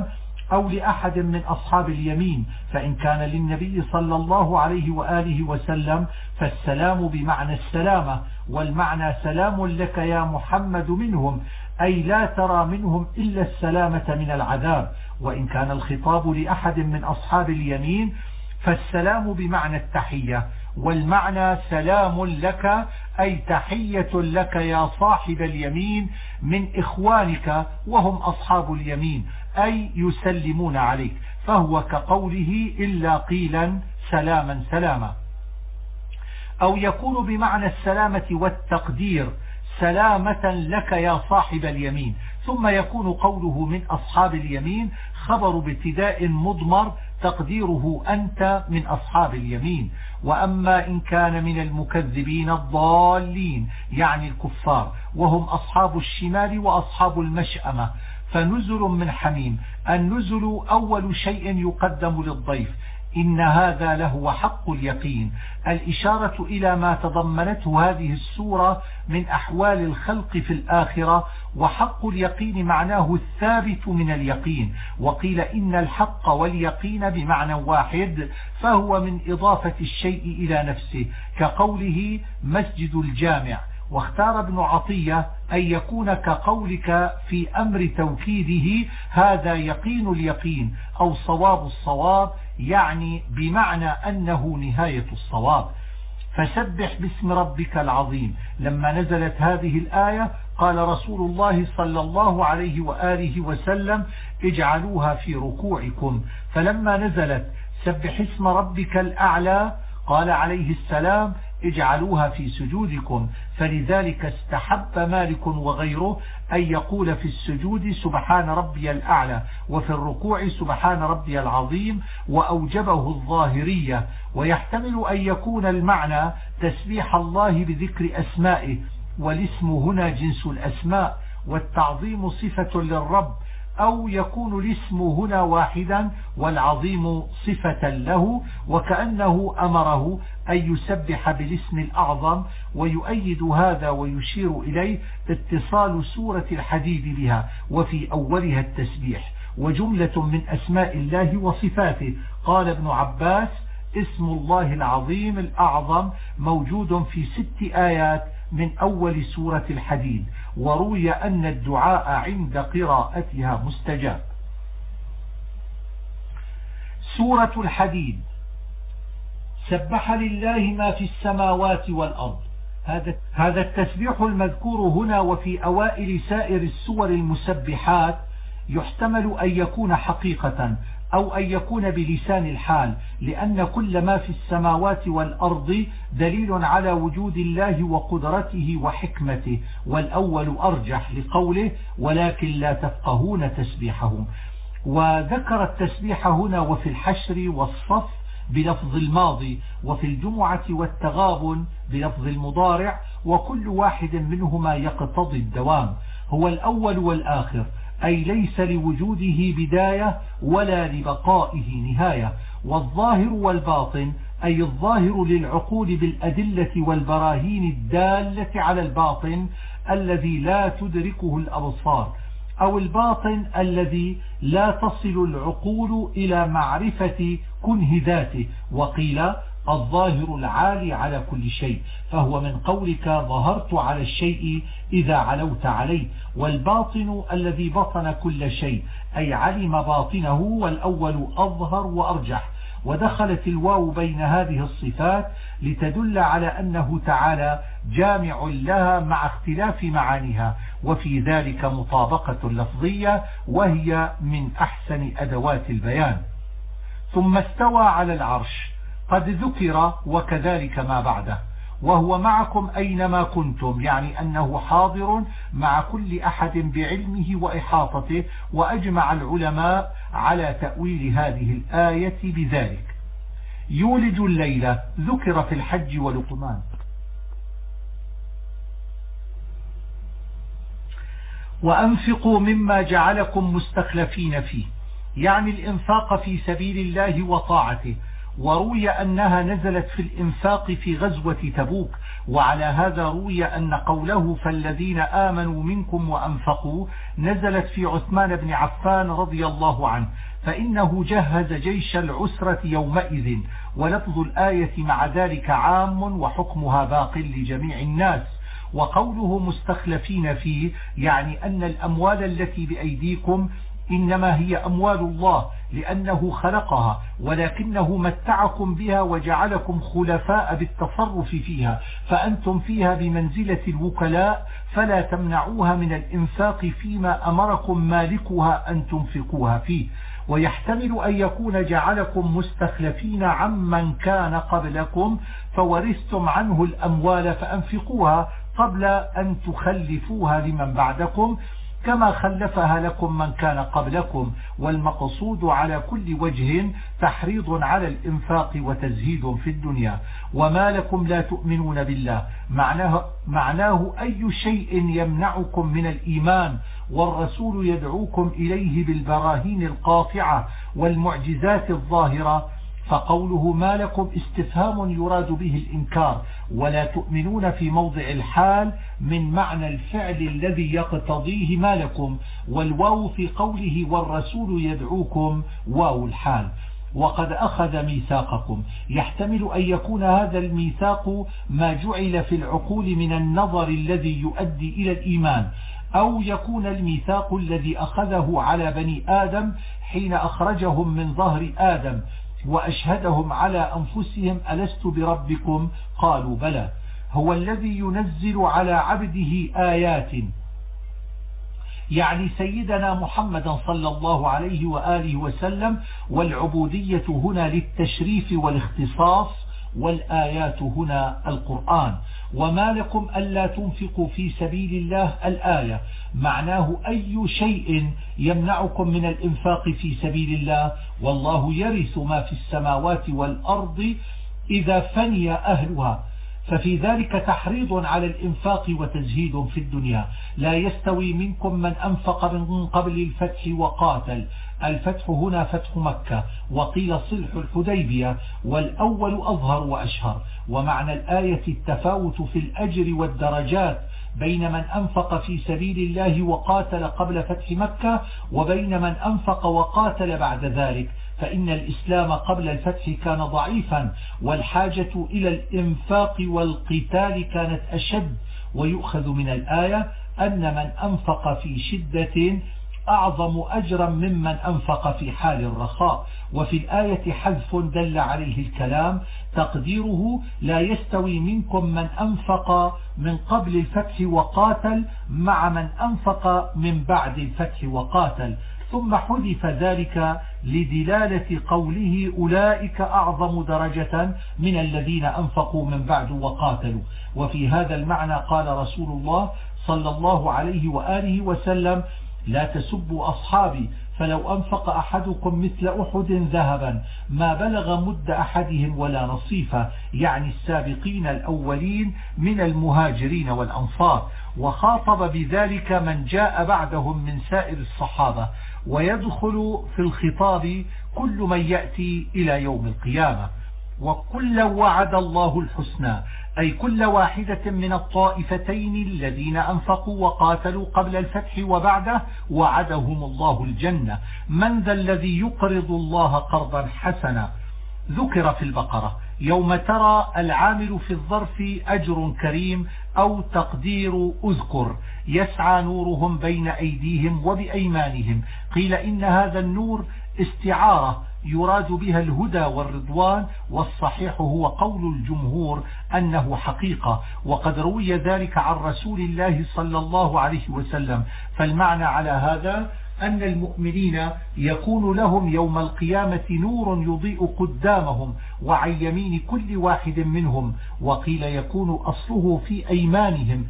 أو لأحد من أصحاب اليمين، فإن كان للنبي صلى الله عليه وآله وسلم فالسلام بمعنى السلامة، والمعنى سلام لك يا محمد منهم، أي لا ترى منهم إلا السلامة من العذاب. وإن كان الخطاب لأحد من أصحاب اليمين فالسلام بمعنى التحية، والمعنى سلام لك أي تحية لك يا صاحب اليمين من إخوانك وهم أصحاب اليمين، أي يسلمون عليك، فهو كقوله إلا قيلا سلاما سلاما. أو يكون بمعنى السلامة والتقدير سلامة لك يا صاحب اليمين، ثم يكون قوله من أصحاب اليمين خبر بابتداء مضمر تقديره أنت من أصحاب اليمين. وأما إن كان من المكذبين الضالين يعني الكفار وهم أصحاب الشمال وأصحاب المشأمة فنزل من حميم. النزل أول شيء يقدم للضيف، إن هذا لهو حق اليقين، الإشارة إلى ما تضمنته هذه السورة من أحوال الخلق في الآخرة. وحق اليقين معناه الثابت من اليقين، وقيل إن الحق واليقين بمعنى واحد، فهو من إضافة الشيء إلى نفسه كقوله مسجد الجامع. واختار ابن عطية أن يكون كقولك في أمر توكيده هذا يقين اليقين أو صواب الصواب، يعني بمعنى أنه نهاية الصواب. فسبح باسم ربك العظيم. لما نزلت هذه الآية قال رسول الله صلى الله عليه وآله وسلم اجعلوها في ركوعكم، فلما نزلت سبح اسم ربك الأعلى قال عليه السلام اجعلوها في سجودكم، فلذلك استحب مالك وغيره أن يقول في السجود سبحان ربي الأعلى، وفي الركوع سبحان ربي العظيم، وأوجبه الظاهرية. ويحتمل أن يكون المعنى تسبيح الله بذكر أسمائه، والاسم هنا جنس الأسماء، والتعظيم صفة للرب، أو يكون الاسم هنا واحدا والعظيم صفة له، وكأنه أمره أن يسبح بالاسم الأعظم. ويؤيد هذا ويشير إليه اتصال سورة الحديد بها، وفي أولها التسبيح، وجملة من أسماء الله وصفاته. قال ابن عباس اسم الله العظيم الأعظم موجود في 6 آيات من أول سورة الحديد، وروي أن الدعاء عند قراءتها مستجاب. سورة الحديد. سبح لله ما في السماوات والأرض. هذا التسبيح المذكور هنا وفي أوائل سائر السور المسبحات يحتمل أن يكون حقيقة أو أن يكون بلسان الحال، لأن كل ما في السماوات والأرض دليل على وجود الله وقدرته وحكمته، والأول أرجح لقوله ولكن لا تفقهون تسبيحهم. وذكر التسبيح هنا وفي الحشر والصف بلفظ الماضي، وفي الجمعة والتغابن بلفظ المضارع، وكل واحد منهما يقتضي الدوام. هو الأول والآخر، أي ليس لوجوده بداية ولا لبقائه نهاية. والظاهر والباطن، أي الظاهر للعقول بالأدلة والبراهين الدالة على الباطن الذي لا تدركه الأبصار، أو الباطن الذي لا تصل العقول إلى معرفة كنه ذاته. وقيل الظاهر العالي على كل شيء، فهو من قولك ظهرت على الشيء إذا علوت عليه. والباطن الذي بطن كل شيء، أي علم باطنه، والأول أظهر وأرجح. ودخلت الواو بين هذه الصفات لتدل على أنه تعالى جامع لها مع اختلاف معانيها، وفي ذلك مطابقة لفظية وهي من أحسن أدوات البيان. ثم استوى على العرش قد ذكر وكذلك ما بعده، وهو معكم أينما كنتم، يعني أنه حاضر مع كل أحد بعلمه وإحاطته. وأجمع العلماء على تأويل هذه الآية بذلك. يولج الليل ذكر في الحج ولقمان. وأنفقوا مما جعلكم مستخلفين فيه، يعني الإنفاق في سبيل الله وطاعته. وروي أنها نزلت في الإنفاق في غزوة تبوك. وعلى هذا روي أن قوله فالذين آمنوا منكم وأنفقوا نزلت في عثمان بن عفان رضي الله عنه، فإنه جهز جيش العسرة يومئذ، ولفظ الآية مع ذلك عام وحكمها باق لجميع الناس. وقوله مستخلفين فيه يعني أن الأموال التي بأيديكم إنما هي أموال الله لأنه خلقها، ولكنه متعكم بها وجعلكم خلفاء بالتصرف فيها، فأنتم فيها بمنزلة الوكلاء، فلا تمنعوها من الإنفاق فيما أمركم مالكها أن تنفقوها فيه. ويحتمل أن يكون جعلكم مستخلفين عمن كان قبلكم فورثتم عنه الأموال فأنفقوها قبل أن تخلفوها لمن بعدكم كما خلفها لكم من كان قبلكم. والمقصود على كل وجه تحريض على الإنفاق وتزهيد في الدنيا. وما لكم لا تؤمنون بالله معناه أي شيء يمنعكم من الإيمان والرسول يدعوكم إليه بالبراهين القاطعة والمعجزات الظاهرة. فقوله ما لكم استفهام يراد به الإنكار، ولا تؤمنون في موضع الحال من معنى الفعل الذي يقتضيه ما لكم، والواو في قوله والرسول يدعوكم واو الحال. وقد أخذ ميثاقكم يحتمل أن يكون هذا الميثاق ما جعل في العقول من النظر الذي يؤدي إلى الإيمان، أو يكون الميثاق الذي أخذه على بني آدم حين أخرجهم من ظهر آدم وأشهدهم على أنفسهم ألست بربكم قالوا بلى. هو الذي ينزل على عبده آيات يعني سيدنا محمد صلى الله عليه وآله وسلم، والعبودية هنا للتشريف والاختصاص، والآيات هنا القرآن. وما لكم ألا تنفقوا في سبيل الله الآية معناه أي شيء يمنعكم من الإنفاق في سبيل الله، والله يرث ما في السماوات والأرض إذا فني أهلها، ففي ذلك تحريض على الإنفاق وتزهيد في الدنيا. لا يستوي منكم من أنفق من قبل الفتح وقاتل. الفتح هنا فتح مكة، وقيل صلح الحديبية، والأول أظهر وأشهر. ومعنى الآية التفاوت في الأجر والدرجات بين من أنفق في سبيل الله وقاتل قبل فتح مكة وبين من أنفق وقاتل بعد ذلك، فإن الإسلام قبل الفتح كان ضعيفا، والحاجة إلى الإنفاق والقتال كانت أشد. ويؤخذ من الآية أن من أنفق في شدة أعظم أجرا ممن أنفق في حال الرخاء. وفي الآية حذف دل عليه الكلام تقديره لا يستوي منكم من أنفق من قبل الفتح وقاتل مع من أنفق من بعد الفتح وقاتل، ثم حذف ذلك لدلالة قوله أولئك أعظم درجة من الذين أنفقوا من بعد وقاتلوا. وفي هذا المعنى قال رسول الله صلى الله عليه وآله وسلم لا تسبوا أصحابي، فلو أنفق أحدكم مثل أحد ذهبا ما بلغ مد أحدهم ولا نصيفه، يعني السابقين الأولين من المهاجرين والأنصار. وخاطب بذلك من جاء بعدهم من سائر الصحابة، ويدخل في الخطاب كل من يأتي إلى يوم القيامة. وكل وعد الله الحسنى، أي كل واحدة من الطائفتين الذين أنفقوا وقاتلوا قبل الفتح وبعده وعدهم الله الجنة. من ذا الذي يقرض الله قرضا حسنا؟ ذكر في البقرة. يوم ترى العامل في الظرف أجر كريم، أو تقدير أذكر يسعى نورهم بين أيديهم وبأيمانهم. قيل إن هذا النور استعارة يراد بها الهدى والرضوان، والصحيح هو قول الجمهور أنه حقيقة، وقد روي ذلك عن رسول الله صلى الله عليه وسلم. فالمعنى على هذا أن المؤمنين يكون لهم يوم القيامة نور يضيء قدامهم وعن يمين كل واحد منهم، وقيل يكون أصله في أيمانهم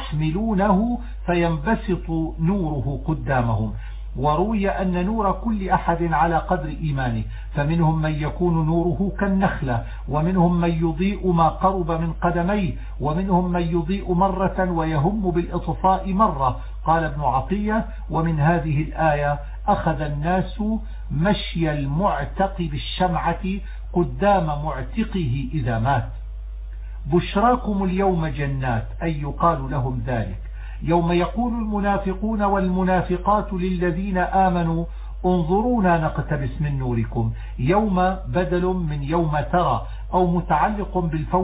يحملونه فينبسط نوره قدامهم. وروي أن نور كل أحد على قدر إيمانه، فمنهم من يكون نوره كالنخلة، ومنهم من يضيء ما قرب من قدميه، ومنهم من يضيء مرة ويهم بالإطفاء مرة. قال ابن عطية: ومن هذه الآية أخذ الناس مشي المعتق بالشمعة قدام معتقه إذا مات. بشراكم اليوم جنات، أي يقال لهم ذلك يوم يقول المنافقون والمنافقات للذين آمنوا انظرونا نقتبس من نوركم. يوم بدل من يوم ترى، أو متعلق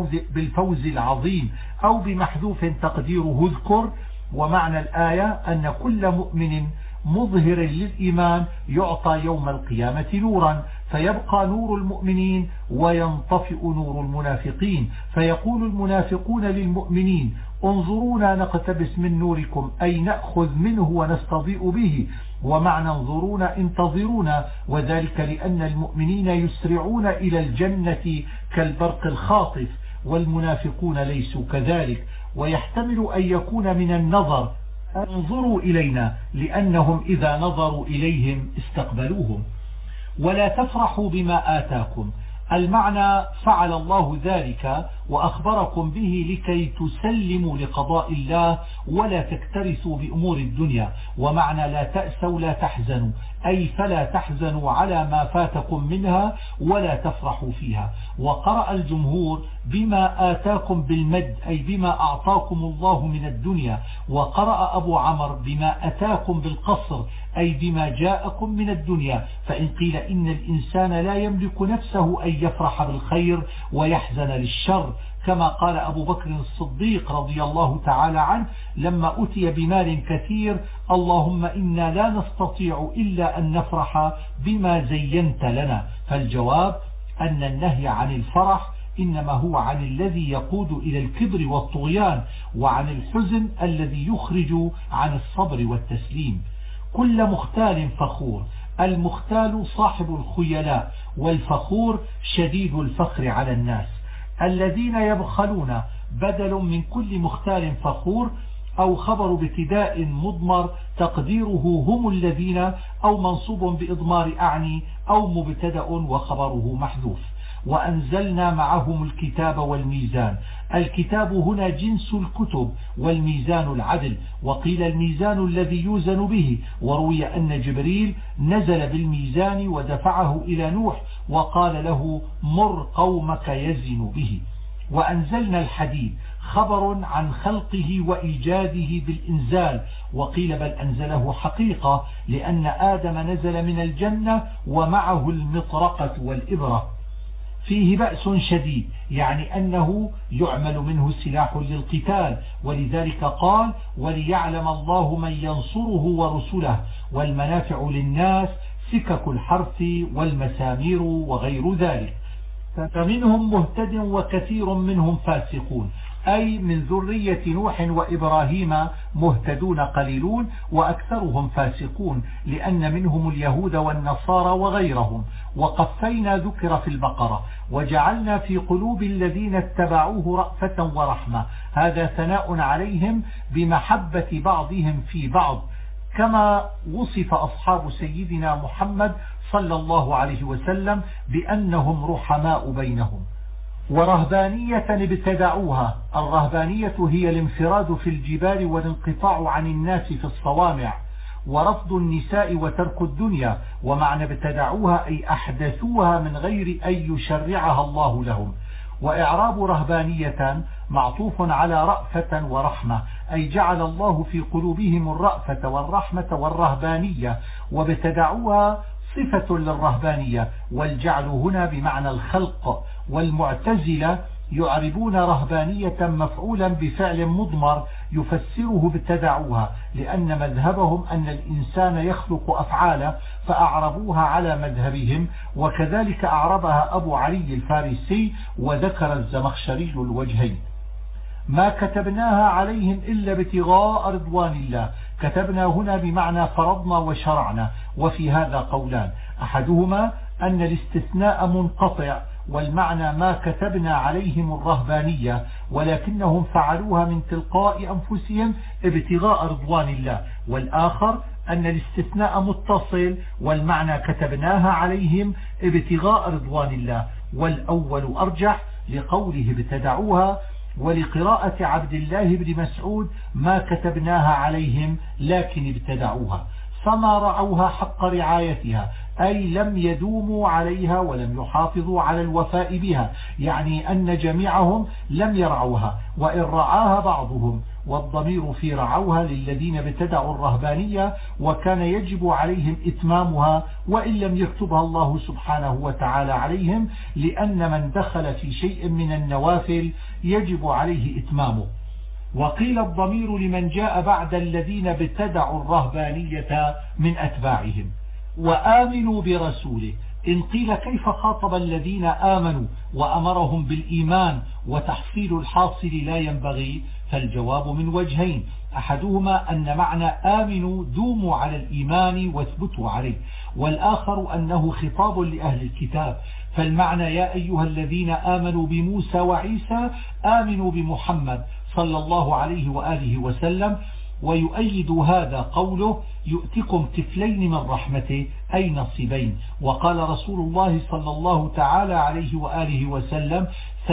بالفوز العظيم، أو بمحذوف تقديره اذكر. ومعنى الآية أن كل مؤمن مظهر للإيمان يعطى يوم القيامة نورا، فيبقى نور المؤمنين وينطفئ نور المنافقين، فيقول المنافقون للمؤمنين انظرونا نقتبس من نوركم، أي نأخذ منه ونستضيء به. ومعنى انظرونا انتظرونا، وذلك لأن المؤمنين يسرعون إلى الجنة كالبرق الخاطف، والمنافقون ليسوا كذلك. ويحتمل أن يكون من النظر انظروا إلينا، لأنهم إذا نظروا إليهم استقبلوهم. ولا تفرحوا بما آتاكم، المعنى فعل الله ذلك وأخبركم به لكي تسلموا لقضاء الله ولا تكترثوا بأمور الدنيا. ومعنى لا تأسوا لا تحزنوا، أي فلا تحزنوا على ما فاتكم منها ولا تفرحوا فيها. وقرأ الجمهور بما آتاكم بالمد، أي بما أعطاكم الله من الدنيا. وقرأ أبو عمرو بما أتاكم بالقصر، أي بما جاءكم من الدنيا. فإن قيل إن الإنسان لا يملك نفسه أن يفرح بالخير ويحزن للشر، كما قال أبو بكر الصديق رضي الله تعالى عنه لما أتي بمال كثير: اللهم إنا لا نستطيع إلا أن نفرح بما زينت لنا. فالجواب أن النهي عن الفرح إنما هو عن الذي يقود إلى الكبر والطغيان، وعن الحزن الذي يخرج عن الصبر والتسليم. كل مختال فخور، المختال صاحب الخيلاء، والفخور شديد الفخر على الناس. الذين يبخلون بدل من كل مختال فخور، أو خبر ابتداء مضمر تقديره هم الذين، أو منصوب بإضمار أعني، أو مبتدأ وخبره محذوف. وأنزلنا معهم الكتاب والميزان. الكتاب هنا جنس الكتب، والميزان العدل، وقيل الميزان الذي يوزن به. وروي أن جبريل نزل بالميزان ودفعه إلى نوح وقال له: مر قومك يزن به. وأنزلنا الحديد خبر عن خلقه وإيجاده بالإنزال، وقيل بل أنزله حقيقة، لأن آدم نزل من الجنة ومعه المطرقة والإبرة. فيه بأس شديد، يعني أنه يعمل منه سلاح للقتال، ولذلك قال: وليعلم الله من ينصره ورسله. والمنافع للناس سكك الحرث والمسامير وغير ذلك. فمنهم مهتد وكثير منهم فاسقون، أي من ذرية نوح وإبراهيم مهتدون قليلون وأكثرهم فاسقون، لأن منهم اليهود والنصارى وغيرهم. وقفينا ذكر في البقرة: وجعلنا في قلوب الذين اتبعوه رأفة ورحمة. هذا ثناء عليهم بمحبة بعضهم في بعض، كما وصف أصحاب سيدنا محمد صلى الله عليه وسلم بأنهم رحماء بينهم. ورهبانية ابتدعوها. الرهبانية هي الانفراد في الجبال والانقطاع عن الناس في الصوامع، ورفض النساء وترك الدنيا. ومعنى ابتدعوها أي أحدثوها من غير أن يشرعها الله لهم. وإعراب رهبانية معطوف على رأفة ورحمة، أي جعل الله في قلوبهم الرأفة والرحمة والرهبانية، وابتدعوها صفة للرهبانية، والجعل هنا بمعنى الخلق. والمعتزلة يعربون رهبانية مفعولا بفعل مضمر يفسره ابتدعوها، لأن مذهبهم أن الإنسان يخلق أفعاله، فأعربوها على مذهبهم. وكذلك أعربها أبو علي الفارسي، وذكر الزمخشري الوجهين. ما كتبناها عليهم إلا ابتغاء رضوان الله. كتبنا هنا بمعنى فرضنا وشرعنا، وفي هذا قولان: أحدهما أن الاستثناء منقطع، والمعنى ما كتبنا عليهم الرهبانية، ولكنهم فعلوها من تلقاء أنفسهم ابتغاء رضوان الله. والآخر أن الاستثناء متصل، والمعنى كتبناها عليهم ابتغاء رضوان الله. والأول أرجح لقوله ابتدعوها، ولقراءة عبد الله بن مسعود: ما كتبناها عليهم لكن ابتدعوها. فما رعوها حق رعايتها، أي لم يدوموا عليها ولم يحافظوا على الوفاء بها، يعني أن جميعهم لم يرعوها، وإن رعاها بعضهم، والضمير في رعوها للذين ابتدعوا الرهبانية وكان يجب عليهم إتمامها وإن لم يكتبها الله سبحانه وتعالى عليهم، لأن من دخل في شيء من النوافل يجب عليه إتمامه. وقيل الضمير لمن جاء بعد الذين ابتدعوا الرهبانية من أتباعهم. وآمنوا برسوله، إن قيل كيف خاطب الذين آمنوا وأمرهم بالإيمان وتحصيل الحاصل لا ينبغي؟ فالجواب من وجهين، أحدهما أن معنى آمنوا دوموا على الإيمان واثبتوا عليه، والآخر أنه خطاب لأهل الكتاب، فالمعنى يا أيها الذين آمنوا بموسى وعيسى آمنوا بمحمد صلى الله عليه وآله وسلم. ويؤيد هذا قوله يؤتكم كفلين من رحمته، أي نصيبين. وقال رسول الله صلى الله تعالى عليه وآله وسلم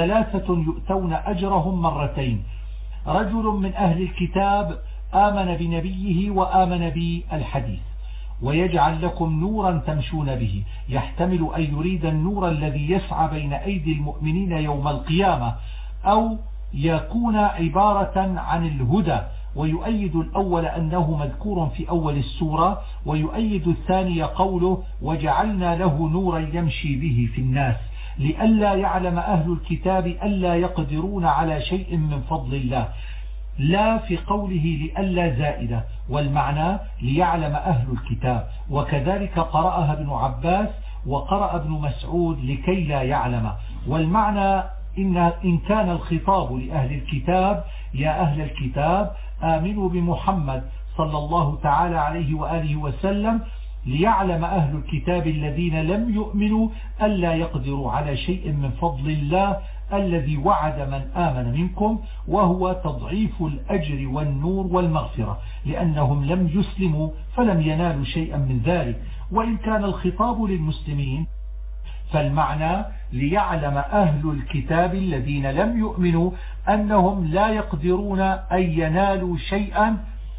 3 يؤتون أجرهم مرتين: رجل من أهل الكتاب آمن بنبيه وآمن بالحديث، ويجعل لكم نورا تمشون به، يحتمل أن يريد النور الذي يسعى بين أيدي المؤمنين يوم القيامة، أو يكون عبارة عن الهدى. ويؤيد الأول أنه مذكور في أول السورة، ويؤيد الثاني قوله وجعلنا له نورا يمشي به في الناس، لئلا يعلم أهل الكتاب ألا يقدرون على شيء من فضل الله، لا في قوله لئلا زائدة، والمعنى ليعلم أهل الكتاب. وكذلك قرأها ابن عباس وقرأ ابن مسعود لكي لا يعلم. والمعنى إن كان الخطاب لأهل الكتاب يا أهل الكتاب آمنوا بمحمد صلى الله تعالى عليه وآله وسلم، ليعلم أهل الكتاب الذين لم يؤمنوا ألا يقدروا على شيء من فضل الله الذي وعد من آمن منكم، وهو تضعيف الأجر والنور والمغفرة، لأنهم لم يسلموا فلم ينالوا شيئا من ذلك. وإن كان الخطاب للمسلمين فالمعنى ليعلم أهل الكتاب الذين لم يؤمنوا أنهم لا يقدرون أن ينالوا شيئا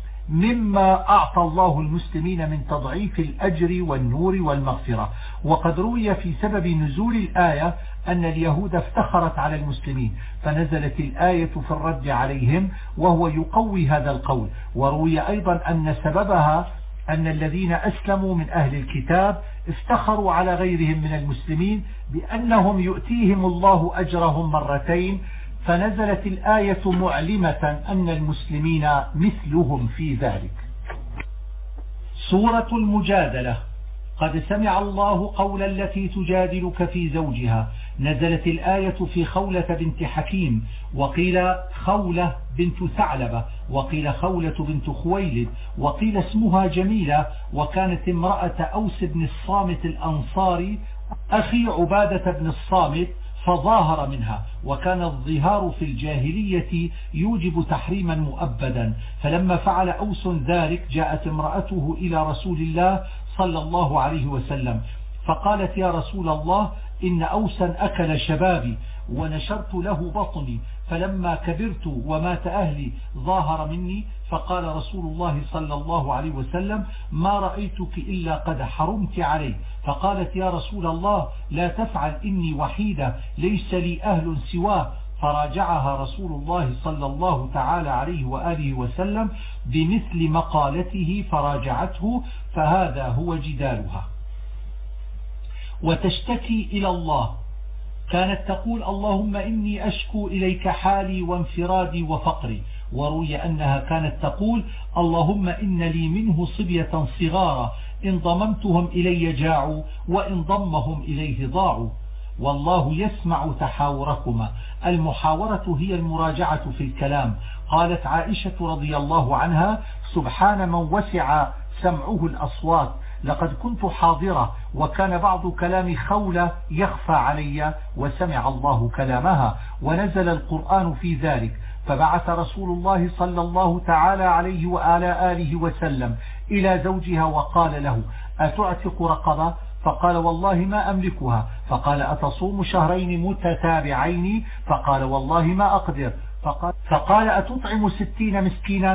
مما أعطى الله المسلمين من تضعيف الأجر والنور والمغفرة. وقد روي في سبب نزول الآية أن اليهود افتخرت على المسلمين فنزلت الآية في الرد عليهم، وهو يقوي هذا القول. وروي أيضا أن سببها أن الذين أسلموا من أهل الكتاب افتخروا على غيرهم من المسلمين بأنهم يؤتيهم الله أجرهم مرتين، فنزلت الآية معلمة أن المسلمين مثلهم في ذلك. سورة المجادلة. قد سمع الله قول التي تجادلك في زوجها، نزلت الآية في خولة بنت حكيم، وقيل خولة بنت ثعلبة، وقيل خولة بنت خويلد، وقيل اسمها جميلة، وكانت امرأة أوس بن الصامت الأنصاري أخي عبادة بن الصامت، فظاهر منها، وكان الظهار في الجاهلية يوجب تحريما مؤبدا. فلما فعل أوس ذلك جاءت امرأته إلى رسول الله صلى الله عليه وسلم فقالت يا رسول الله إن أوسا أكل شبابي ونشرت له بطني، فلما كبرت ومات أهلي ظاهر مني. فقال رسول الله صلى الله عليه وسلم ما رأيتك إلا قد حرمت عليه. فقالت يا رسول الله لا تفعل إني وحيدة ليس لي أهل سواه. فراجعها رسول الله صلى الله تعالى عليه وآله وسلم بمثل مقالته فراجعته، فهذا هو جدالها. وتشتكي إلى الله، كانت تقول اللهم إني أشكو إليك حالي وانفرادي وفقري. وروي أنها كانت تقول اللهم إن لي منه صبية صغارا إن ضممتهم إلي جاعوا وإن ضمهم إليه ضاعوا، والله يسمع تحاوركما. المحاورة هي المراجعة في الكلام. قالت عائشة رضي الله عنها سبحان من وسع سمعه الأصوات، لقد كنت حاضرة وكان بعض كلام خولة يخفى علي وسمع الله كلامها، ونزل القرآن في ذلك. فبعث رسول الله صلى الله تعالى عليه وآله آله وسلم إلى زوجها وقال له أتعتق رقبة؟ فقال والله ما أملكها. فقال أتصوم شهرين متتابعين؟ فقال والله ما أقدر. فقال أتطعم 60 مسكينا؟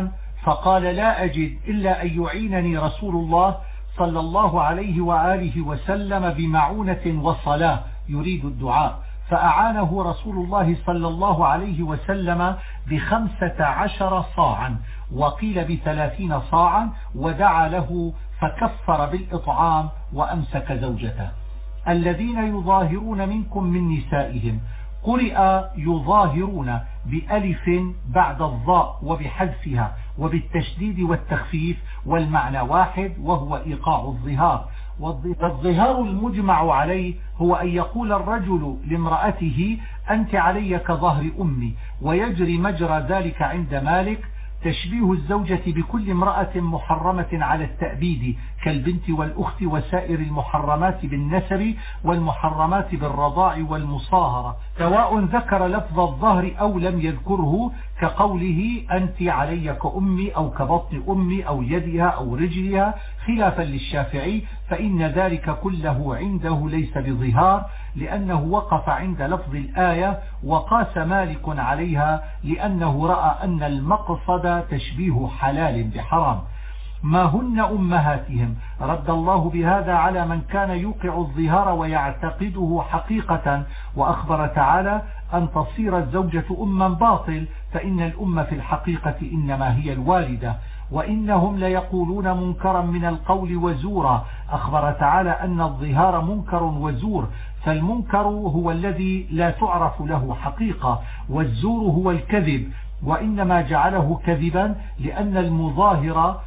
فقال لا أجد إلا أن يعينني رسول الله صلى الله عليه وآله وسلم بمعونة وصلاة، يريد الدعاء، فأعانه رسول الله صلى الله عليه وسلم ب15 صاعا، وقيل ب30 صاعا، ودعا له فكفر بالإطعام وأمسك زوجته. الذين يظاهرون منكم من نسائهم، قرئ يظاهرون بألف بعد الضاء وبحذفها وبالتشديد والتخفيف، والمعنى واحد وهو إيقاع الظهار. والظهار المجمع عليه هو أن يقول الرجل لامرأته أنت علي كظهر أمي، ويجري مجرى ذلك عند مالك تشبيه الزوجة بكل امرأة محرمة على التأبيد كالبنت والأخت وسائر المحرمات بالنسب والمحرمات بالرضاع والمصاهرة، سواء ذكر لفظ الظهر أو لم يذكره، كقوله أنت علي كأمي أو كبطن أمي أو يدها أو رجلها، خلافا للشافعي فإن ذلك كله عنده ليس بظهار، لأنه وقف عند لفظ الآية، وقاس مالك عليها لأنه رأى أن المقصد تشبيه حلال بحرام. ما هن أمهاتهم، رد الله بهذا على من كان يوقع الظهار ويعتقده حقيقة، وأخبر تعالى أن تصير الزوجة أما باطل، فإن الأم في الحقيقة إنما هي الوالدة. وإنهم ليقولون منكرا من القول وزورا، أخبر تعالى أن الظهار منكر وزور، فالمنكر هو الذي لا تعرف له حقيقة، والزور هو الكذب، وإنما جعله كذبا لأن المظاهر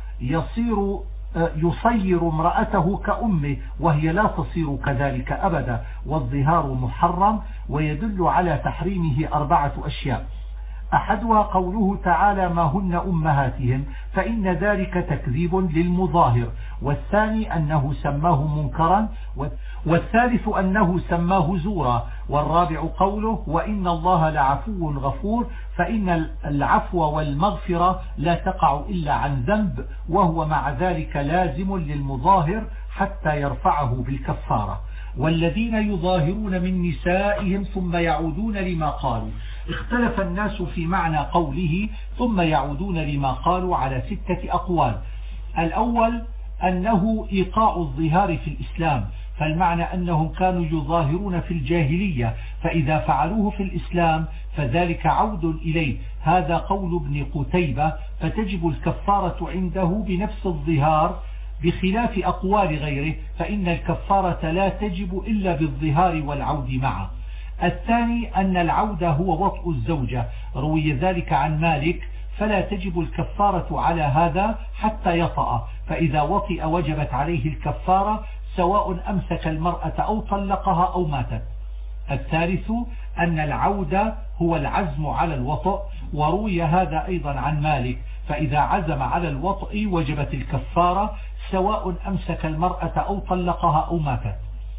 يصير امرأته كأمه، وهي لا تصير كذلك أبدا. والظهار محرم، ويدل على تحريمه 4 أشياء. أحدها قوله تعالى ما هن أمهاتهم، فإن ذلك تكذيب للمظاهر، والثاني أنه سماه منكرا، والثالث أنه سماه زورا، والرابع قوله وإن الله لعفو غفور، فإن العفو والمغفرة لا تقع إلا عن ذنب، وهو مع ذلك لازم للمظاهر حتى يرفعه بالكفارة. والذين يظاهرون من نسائهم ثم يعودون لما قالوا، اختلف الناس في معنى قوله ثم يعودون لما قالوا على 6 أقوال. الأول أنه إيقاع الظهار في الإسلام، فالمعنى أنهم كانوا يظاهرون في الجاهلية، فإذا فعلوه في الإسلام فذلك عود إليه، هذا قول ابن قتيبة، فتجب الكفارة عنده بنفس الظهار بخلاف أقوال غيره، فإن الكفارة لا تجب إلا بالظهار والعود معه. الثاني أن العود هو وطء الزوجة، روي ذلك عن مالك، فلا تجب الكفارة على هذا حتى يطأ، فإذا وطئ وجبت عليه الكفارة سواء أمسك المرأة أو طلقها أو ماتت. الثالث أن العود هو العزم على الوطء، وروي هذا أيضا عن مالك، فإذا عزم على الوطء وجبت الكفارة سواء أمسك المرأة أو طلقها أو ماتت.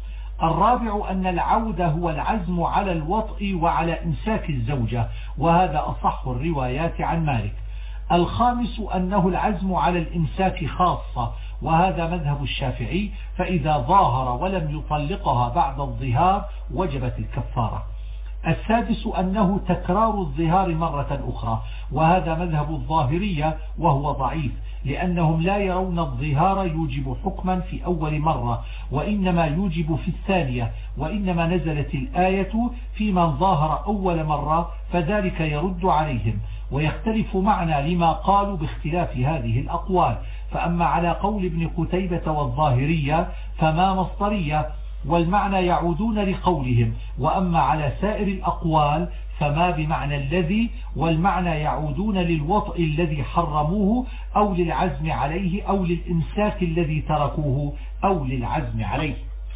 الرابع أن العود هو العزم على الوطء وعلى إمساك الزوجة، وهذا أصح الروايات عن مالك. الخامس أنه العزم على الإمساك خاصة، وهذا مذهب الشافعي، فإذا ظاهر ولم يطلقها بعد الظهار وجبت الكفارة. السادس أنه تكرار الظهار مرة أخرى، وهذا مذهب الظاهرية وهو ضعيف، لأنهم لا يرون الظهار يوجب حكما في أول مرة، وإنما يوجب في الثانية، وإنما نزلت الآية في من ظاهر أول مرة، فذلك يرد عليهم، ويختلف معنى لما قالوا باختلاف هذه الأقوال. فأما على قول ابن قتيبة والظاهرية فما مصدرية، والمعنى يعودون لقولهم، وأما على سائر الأقوال فما بمعنى الذي، والمعنى يعودون للوطء الذي حرموه أو للعزم عليه أو للإمساك الذي تركوه أو للعزم عليه.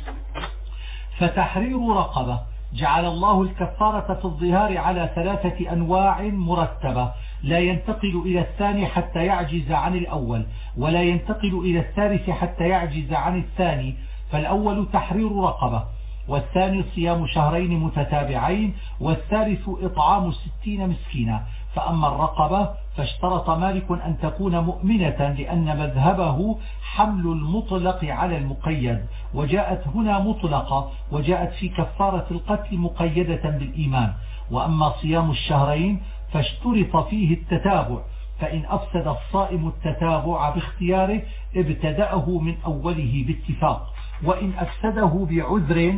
فتحرير رقبة، جعل الله الكفارة في الظهار على 3 أنواع مرتبة، لا ينتقل إلى الثاني حتى يعجز عن الأول، ولا ينتقل إلى الثالث حتى يعجز عن الثاني. فالأول تحرير رقبة، والثاني صيام شهرين متتابعين، والثالث إطعام 60 مسكينا. فأما الرقبة فاشترط مالك أن تكون مؤمنة، لأن مذهبه حمل المطلق على المقيد، وجاءت هنا مطلقة، وجاءت في كفارة القتل مقيدة بالإيمان. وأما صيام الشهرين فاشترط فيه التتابع، فإن أفسد الصائم التتابع باختياره ابتدأه من أوله باتفاق، وإن أفسده بعذر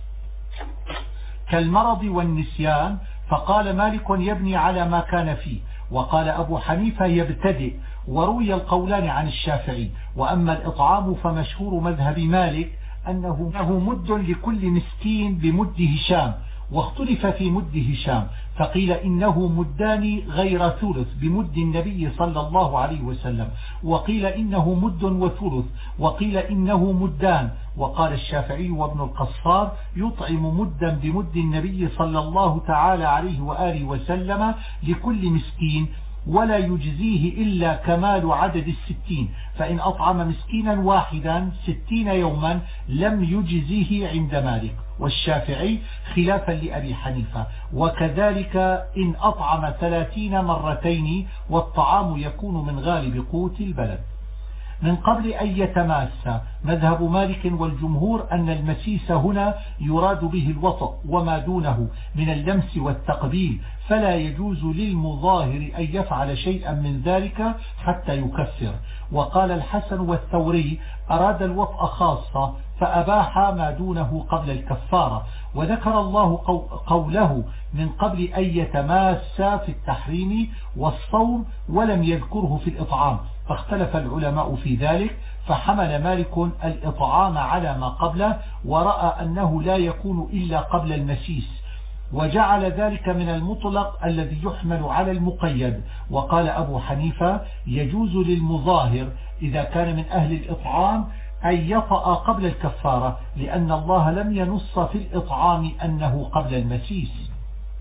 كالمرض والنسيان فقال مالك يبني على ما كان فيه، وقال أبو حنيفة يبتدئ، وروي القولان عن الشافعي. وأما الإطعام فمشهور مذهب مالك أنه مد لكل مسكين بمد هشام، واختلف في مد هشام، فقيل إنه مدان غير ثلث بمد النبي صلى الله عليه وسلم، وقيل إنه مد وثلث، وقيل إنه مدان. وقال الشافعي وابن القصار يطعم مدا بمد النبي صلى الله تعالى عليه وآله وسلم لكل مسكين، ولا يجزيه إلا كمال عدد 60، فإن أطعم مسكينا واحدا 60 يوما لم يجزيه عند مالك والشافعي خلافا لأبي حنيفة، وكذلك إن أطعم 30 مرتين، والطعام يكون من غالب قوت البلد. من قبل أن يتماس مذهب مالك والجمهور أن المسيس هنا يراد به الوطأ وما دونه من اللمس والتقبيل، فلا يجوز للمظاهر أن يفعل شيئا من ذلك حتى يكفر. وقال الحسن والثوري أراد الوطأ خاصة فأباح ما دونه قبل الكفارة، وذكر الله قوله من قبل أن يتماس في التحريم والصوم ولم يذكره في الإطعام، فاختلف العلماء في ذلك، فحمل مالك الإطعام على ما قبله، ورأى أنه لا يكون إلا قبل المسيس، وجعل ذلك من المطلق الذي يحمل على المقيد. وقال أبو حنيفة يجوز للمظاهر إذا كان من أهل الإطعام أن يطأ قبل الكفارة، لأن الله لم ينص في الإطعام أنه قبل المسيس.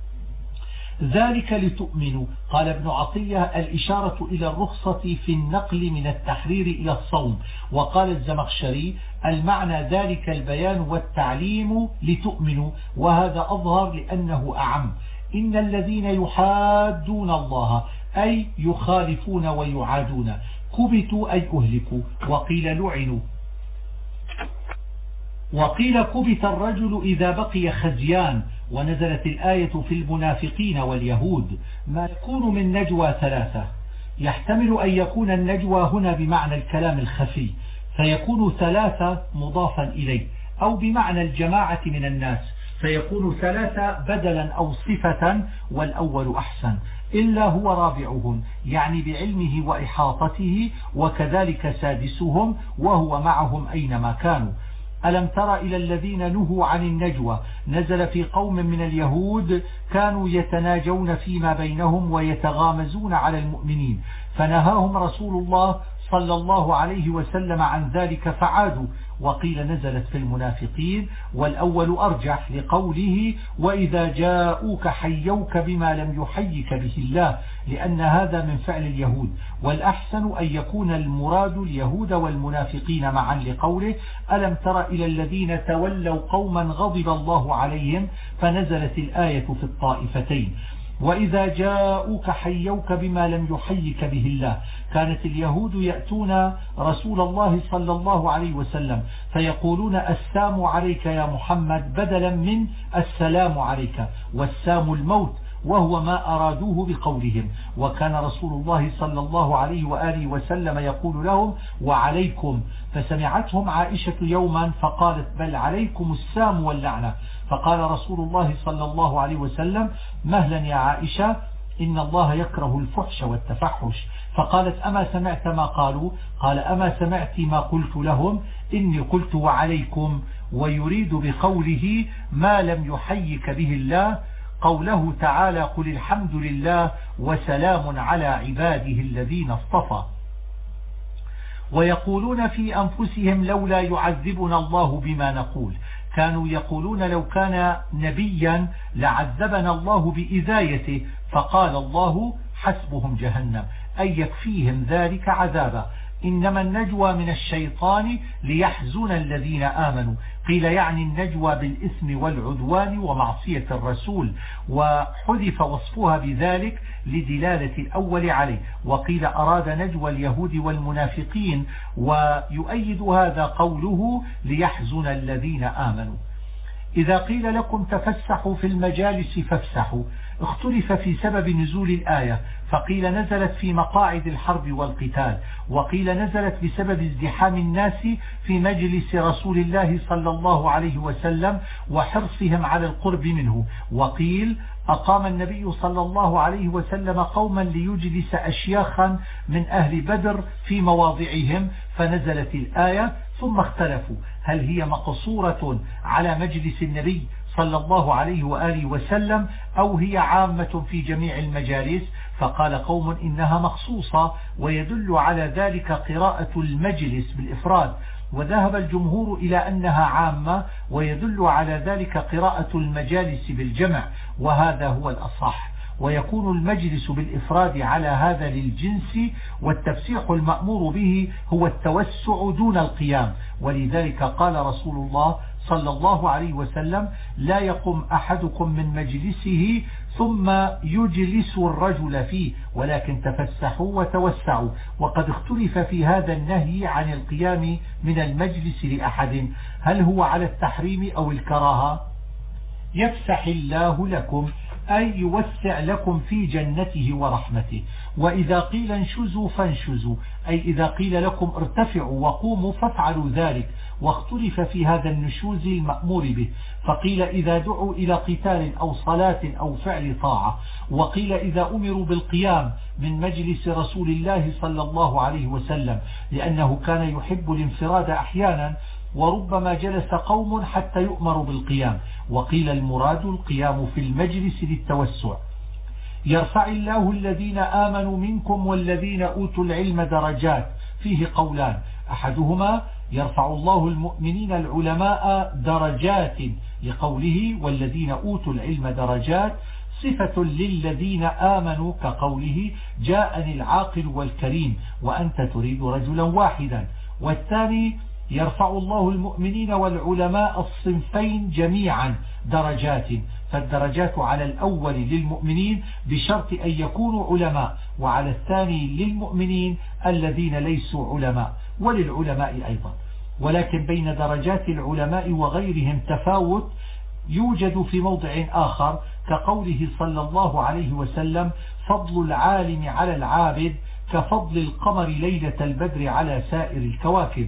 ذلك لتؤمنوا. قال ابن عطية الإشارة إلى الرخصة في النقل من التحرير إلى الصوم. وقال الزمخشري المعنى ذلك البيان والتعليم لتؤمنوا، وهذا أظهر لأنه أعم. إن الذين يحادون الله أي يخالفون ويعادون كبتوا أي أهلكوا، وقيل لعنوا، وقيل كبت الرجل إذا بقي خزيان. ونزلت الآية في المنافقين واليهود. ما يكون من نجوى ثلاثة، يحتمل أن يكون النجوى هنا بمعنى الكلام الخفي فيكون ثلاثة مضافا إليه، أو بمعنى الجماعة من الناس فيكون ثلاثة بدلا أو صفة، والأول أحسن. إلا هو رابعهم يعني بعلمه وإحاطته، وكذلك سادسهم وهو معهم أينما كانوا. ألم تر إلى الذين نهوا عن النجوى نزل في قوم من اليهود كانوا يتناجون فيما بينهم ويتغامزون على المؤمنين، فنهاهم رسول الله صلى الله عليه وسلم عن ذلك فعادوا. وقيل نزلت في المنافقين، والأول أرجح لقوله وإذا جاءوك حيوك بما لم يحيك به الله، لأن هذا من فعل اليهود. والأحسن أن يكون المراد اليهود والمنافقين معا لقوله ألم تر إلى الذين تولوا قوما غضب الله عليهم، فنزلت الآية في الطائفتين. وإذا جاءوك حيوك بما لم يحيك به الله، كانت اليهود يأتون رسول الله صلى الله عليه وسلم فيقولون السلام عليك يا محمد بدلا من السلام عليك، والسام الموت، وهو ما أرادوه بقولهم. وكان رسول الله صلى الله عليه وآله وسلم يقول لهم وعليكم، فسمعتهم عائشة يوما فقالت بل عليكم السام واللعنة، فقال رسول الله صلى الله عليه وسلم مهلا يا عائشة إن الله يكره الفحش والتفحش. فقالت أما سمعت ما قالوا؟ قال أما سمعت ما قلت لهم؟ إني قلت وعليكم، ويريد بقوله ما لم يحيك به الله قوله تعالى قل الحمد لله وسلام على عباده الذين اصطفى. ويقولون في أنفسهم لولا يعذبنا الله بما نقول، كانوا يقولون لو كان نبيا لعذبنا الله بإذايته، فقال الله حسبهم جهنم أي يكفيهم ذلك عذابا. إنما النجوى من الشيطان ليحزن الذين آمنوا، قيل يعني النجوى بالإثم والعدوان ومعصية الرسول، وحذف وصفها بذلك لدلالة الأول عليه. وقيل أراد نجوى اليهود والمنافقين، ويؤيد هذا قوله ليحزن الذين آمنوا. إذا قيل لكم تفسحوا في المجالس فافسحوا. اختلف في سبب نزول الآية، فقيل نزلت في مقاعد الحرب والقتال، وقيل نزلت بسبب ازدحام الناس في مجلس رسول الله صلى الله عليه وسلم وحرصهم على القرب منه، وقيل أقام النبي صلى الله عليه وسلم قوما ليجلس أشياخا من أهل بدر في مواضعهم فنزلت الآية. ثم اختلفوا هل هي مقصورة على مجلس النبي صلى الله عليه وآله وسلم أو هي عامة في جميع المجالس، فقال قوم إنها مخصوصة ويدل على ذلك قراءة المجلس بالإفراد، وذهب الجمهور إلى أنها عامة ويدل على ذلك قراءة المجالس بالجمع، وهذا هو الأصح. ويكون المجلس بالإفراد على هذا للجنس، والتفسيح المأمور به هو التوسع دون القيام، ولذلك قال رسول الله صلى الله عليه وسلم لا يقم أحدكم من مجلسه ثم يجلس الرجل فيه، ولكن تفسحوا وتوسعوا. وقد اختلف في هذا النهي عن القيام من المجلس لأحد، هل هو على التحريم أو الكراهة؟ يفسح الله لكم أي يوسع لكم في جنته ورحمته. وإذا قيل انشزوا فانشزوا أي إذا قيل لكم ارتفعوا وقوموا فافعلوا ذلك. واختلف في هذا النشوز المأمور به، فقيل إذا دعوا إلى قتال أو صلاة أو فعل طاعة، وقيل إذا أمروا بالقيام من مجلس رسول الله صلى الله عليه وسلم، لأنه كان يحب الانفراد أحيانا وربما جلس قوم حتى يؤمر بالقيام. وقيل المراد القيام في المجلس للتوسع. يرفع الله الذين آمنوا منكم والذين أوتوا العلم درجات، فيه قولان، أحدهما يرفع الله المؤمنين العلماء درجات لقوله والذين أوتوا العلم درجات، صفة للذين آمنوا كقوله جاءني العاقل والكريم وأنت تريد رجلا واحدا. والثاني يرفع الله المؤمنين والعلماء الصنفين جميعا درجات، فالدرجات على الأول للمؤمنين بشرط أن يكونوا علماء، وعلى الثاني للمؤمنين الذين ليسوا علماء وللعلماء أيضا. ولكن بين درجات العلماء وغيرهم تفاوت يوجد في موضع آخر، كقوله صلى الله عليه وسلم فضل العالم على العابد كفضل القمر ليلة البدر على سائر الكواكب.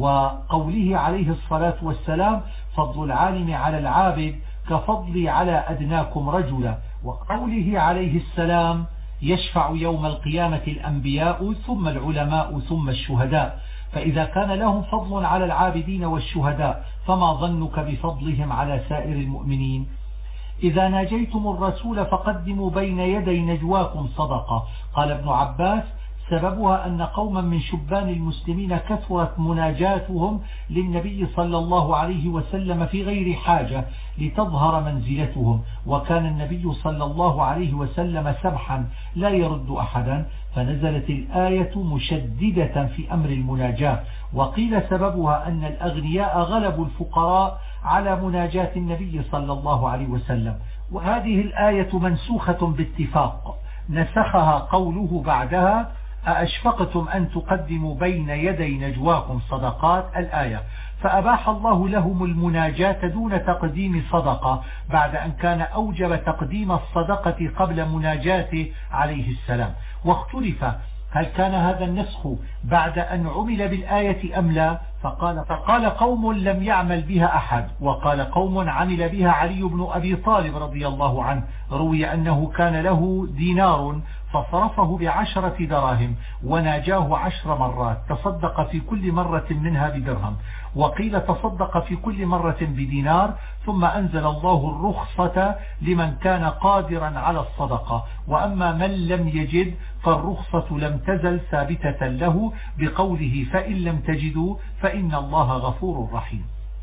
وقوله عليه الصلاة والسلام فضل العالم على العابد كفضلي على أدناكم رجلا. وقوله عليه السلام يشفع يوم القيامة الأنبياء ثم العلماء ثم الشهداء. فإذا كان لهم فضل على العابدين والشهداء فما ظنك بفضلهم على سائر المؤمنين؟ إذا ناجيتم الرسول فقدموا بين يدي نجواكم صدقة. قال ابن عباس سببها أن قوما من شبان المسلمين كثرت مناجاتهم للنبي صلى الله عليه وسلم في غير حاجة لتظهر منزلتهم، وكان النبي صلى الله عليه وسلم سمحا لا يرد أحدا، فنزلت الآية مشددة في أمر المناجاة. وقيل سببها أن الأغنياء غلبوا الفقراء على مناجاة النبي صلى الله عليه وسلم. وهذه الآية منسوخة باتفاق، نسخها قوله بعدها أأشفقتم أن تقدموا بين يدي نجواكم صدقات الآية، فأباح الله لهم المناجاة دون تقديم صدقة بعد أن كان أوجب تقديم الصدقة قبل مناجاته عليه السلام. واختلف هل كان هذا النسخ بعد أن عمل بالآية أم لا، فقال قوم لم يعمل بها أحد، وقال قوم عمل بها علي بن أبي طالب رضي الله عنه. روي أنه كان له دينار فصرفه ب10 دراهم وناجاه 10 مرات، تصدق في كل مرة منها بدرهم. وقيل تصدق في كل مرة بدينار، ثم أنزل الله الرخصة لمن كان قادرا على الصدقة، وأما من لم يجد فالرخصة لم تزل ثابتة له بقوله فإن لم تجدوا فإن الله غفور رحيم.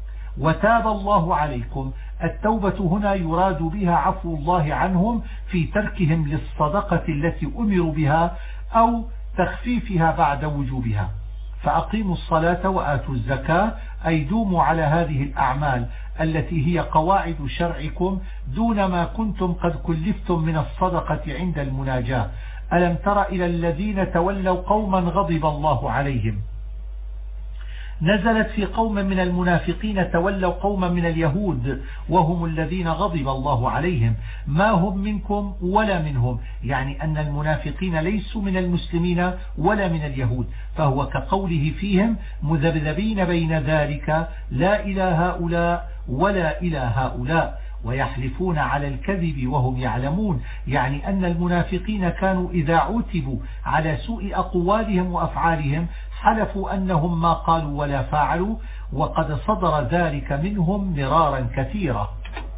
وتاب الله عليكم، التوبة هنا يراد بها عفو الله عنهم في تركهم للصدقة التي أمروا بها أو تخفيفها بعد وجوبها. فأقيموا الصلاة وآتوا الزكاة، أي دوموا على هذه الأعمال التي هي قواعد شرعكم دون ما كنتم قد كلفتم من الصدقة عند المناجاة. ألم تر إلى الذين تولوا قوما غضب الله عليهم نزلت في قوم من المنافقين تولوا قوما من اليهود وهم الذين غضب الله عليهم ما هم منكم ولا منهم، يعني أن المنافقين ليسوا من المسلمين ولا من اليهود، فهو كقوله فيهم مذبذبين بين ذلك لا إلى هؤلاء ولا إلى هؤلاء، ويحلفون على الكذب وهم يعلمون، يعني أن المنافقين كانوا إذا عتبوا على سوء أقوالهم وأفعالهم حلفوا أنهم ما قالوا ولا فعلوا، وقد صدر ذلك منهم مرارا كثيرا.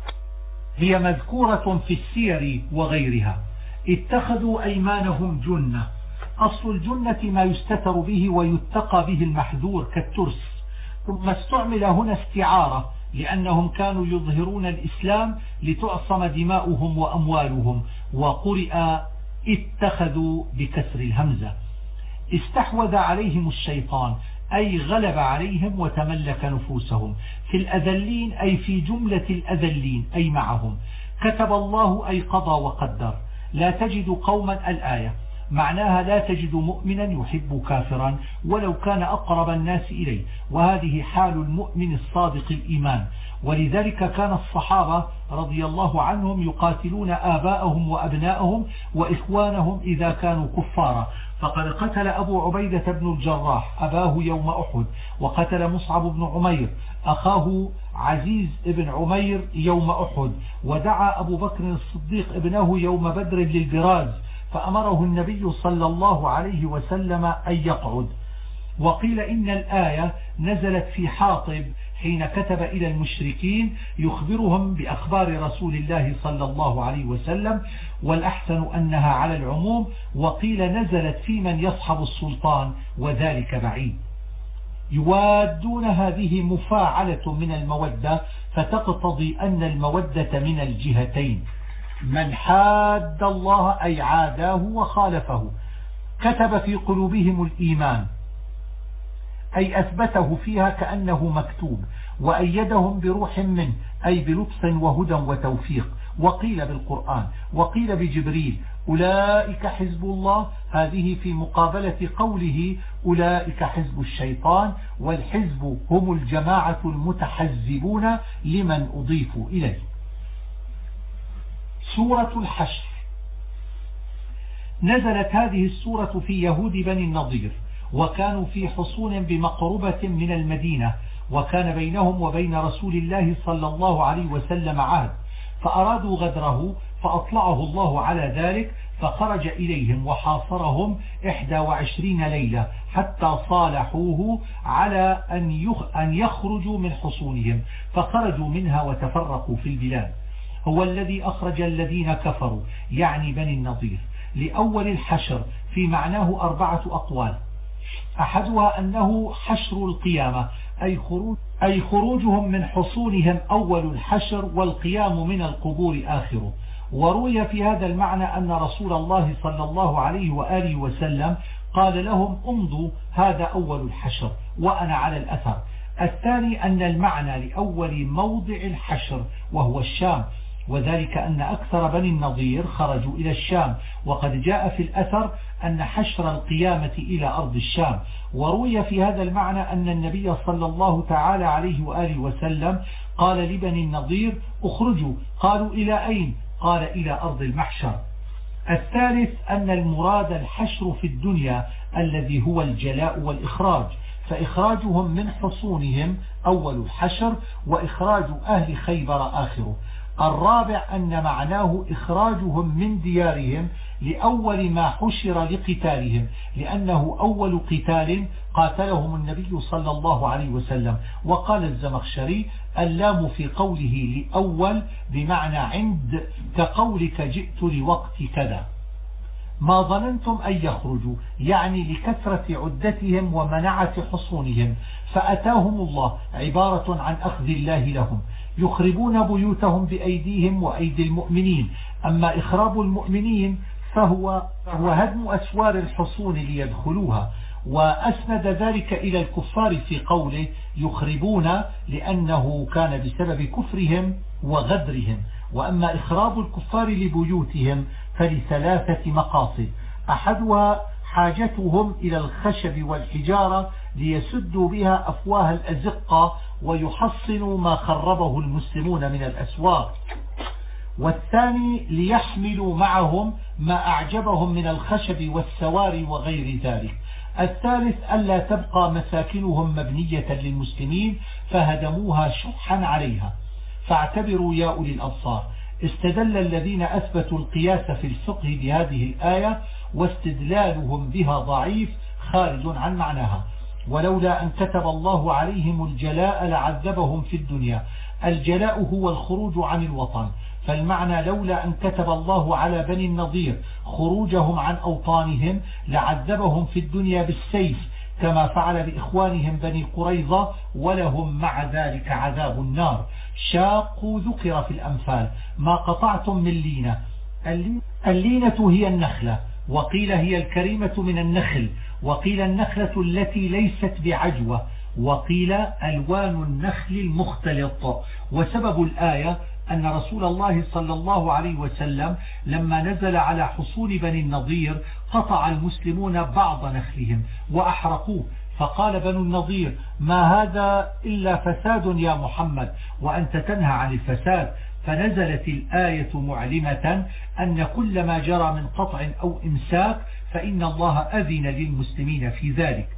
هي مذكورة في السير وغيرها. اتخذوا أيمانهم جنة. أصل الجنة ما يستتر به ويتقى به المحذور كالترس، ثم استعمل هنا استعارة لأنهم كانوا يظهرون الإسلام لتعصم دماؤهم وأموالهم، وقرئ اتخذوا بكسر الهمزة. استحوذ عليهم الشيطان أي غلب عليهم وتملك نفوسهم، في الأذلين أي في جملة الأذلين أي معهم. كتب الله أي قضى وقدر. لا تجد قوما الآية معناها لا تجد مؤمنا يحب كافرا ولو كان أقرب الناس إليه، وهذه حال المؤمن الصادق الإيمان. ولذلك كان الصحابة رضي الله عنهم يقاتلون آباءهم وأبناءهم وإخوانهم إذا كانوا كفارا، فقد قتل أبو عبيدة بن الجراح أباه يوم أحد، وقتل مصعب بن عمير أخاه عزيز بن عمير يوم أحد، ودعا أبو بكر الصديق ابنه يوم بدر للبراز، فأمره النبي صلى الله عليه وسلم أن يقعد. وقيل إن الآية نزلت في حاطب حين كتب إلى المشركين يخبرهم بأخبار رسول الله صلى الله عليه وسلم، والأحسن أنها على العموم، وقيل نزلت في من يصحب السلطان وذلك بعيد. يوادون هذه مفاعلة من المودة، فتقتضي أن المودة من الجهتين. من حاد الله أي عاداه وخالفه. كتب في قلوبهم الإيمان أي أثبته فيها كأنه مكتوب، وأيدهم بروح منه أي بلطف وهدى وتوفيق. وقيل بالقرآن وقيل بجبريل أولئك حزب الله، هذه في مقابلة قوله أولئك حزب الشيطان، والحزب هم الجماعة المتحزبون لمن أضيفوا إليه. سورة الحشر. نزلت هذه السورة في يهود بني النضير، وكانوا في حصون بمقربة من المدينة، وكان بينهم وبين رسول الله صلى الله عليه وسلم عهد، فأرادوا غدره فأطلعه الله على ذلك، فخرج إليهم وحاصرهم 21 ليلة حتى صالحوه على أن يخرجوا من حصونهم، فخرجوا منها وتفرقوا في البلاد. هو الذي أخرج الذين كفروا يعني بني النضير لأول الحشر، في معناه 4 أقوال. أحدها أنه حشر القيامة أي خروجهم من حصونهم أول الحشر، والقيام من القبور آخره. وروي في هذا المعنى أن رسول الله صلى الله عليه وآله وسلم قال لهم امضوا هذا أول الحشر وأنا على الأثر. الثاني أن المعنى لأول موضع الحشر وهو الشام، وذلك أن أكثر بني النضير خرجوا إلى الشام، وقد جاء في الأثر أن حشر القيامة إلى أرض الشام. وروي في هذا المعنى أن النبي صلى الله تعالى عليه وآله وسلم قال لبني النضير اخرجوا، قالوا إلى أين؟ قال إلى أرض المحشر. الثالث أن المراد الحشر في الدنيا الذي هو الجلاء والإخراج، فإخراجهم من حصونهم أول الحشر، وإخراج أهل خيبر آخره. الرابع أن معناه إخراجهم من ديارهم لأول ما حشر لقتالهم، لأنه أول قتال قاتلهم النبي صلى الله عليه وسلم. وقال الزمخشري اللام في قوله لأول بمعنى عند، كقولك جئت لوقت كذا. ما ظننتم أن يخرجوا يعني لكثرة عدتهم ومنعة حصونهم، فأتاهم الله عبارة عن أخذ الله لهم. يخربون بيوتهم بأيديهم وأيدي المؤمنين، أما إخراب المؤمنين فهو هدم أسوار الحصون ليدخلوها. وأسند ذلك إلى الكفار في قوله يخربون لأنه كان بسبب كفرهم وغدرهم. وأما إخراب الكفار لبيوتهم فلثلاثة مقاصد، أحدها حاجتهم إلى الخشب والحجارة ليسدوا بها أفواه الأزقة ويحصنوا ما خربه المسلمون من الأسواق. والثاني ليحملوا معهم ما أعجبهم من الخشب والسواري وغير ذلك. الثالث ألا تبقى مساكنهم مبنية للمسلمين فهدموها شحا عليها. فاعتبروا يا أولي الأبصار. استدل الذين أثبتوا القياس في الفقه بهذه الآية واستدلالهم بها ضعيف خارج عن معناها. ولولا أن كتب الله عليهم الجلاء لعذبهم في الدنيا. الجلاء هو الخروج عن الوطن، فالمعنى لولا أن كتب الله على بني النضير خروجهم عن أوطانهم لعذبهم في الدنيا بالسيف كما فعل بإخوانهم بني قريظة، ولهم مع ذلك عذاب النار. شاقوا ذكر في الأنفال ما قطعتم من لينة. اللينة هي النخلة، وقيل هي الكريمة من النخل، وقيل النخلة التي ليست بعجوة، وقيل ألوان النخل المختلط. وسبب الآية أن رسول الله صلى الله عليه وسلم لما نزل على حصول بني النضير قطع المسلمون بعض نخلهم وأحرقوه، فقال بنو النضير: ما هذا إلا فساد يا محمد، وأنت تنهى عن الفساد. فنزلت الآية معلمة أن كل ما جرى من قطع أو إمساك فإن الله أذن للمسلمين في ذلك،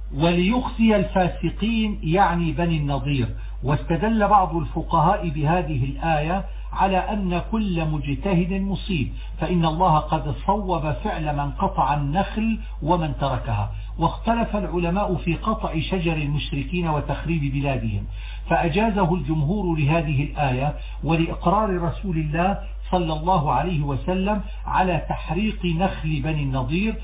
وليخزي الفاسقين يعني بني النضير. واستدل بعض الفقهاء بهذه الآية على أن كل مجتهد مصيب، فإن الله قد صوب فعل من قطع النخل ومن تركها. واختلف العلماء في قطع شجر المشركين وتخريب بلادهم، فأجازه الجمهور لهذه الآية ولإقرار رسول الله صلى الله عليه وسلم على تحريق نخل بني النضير،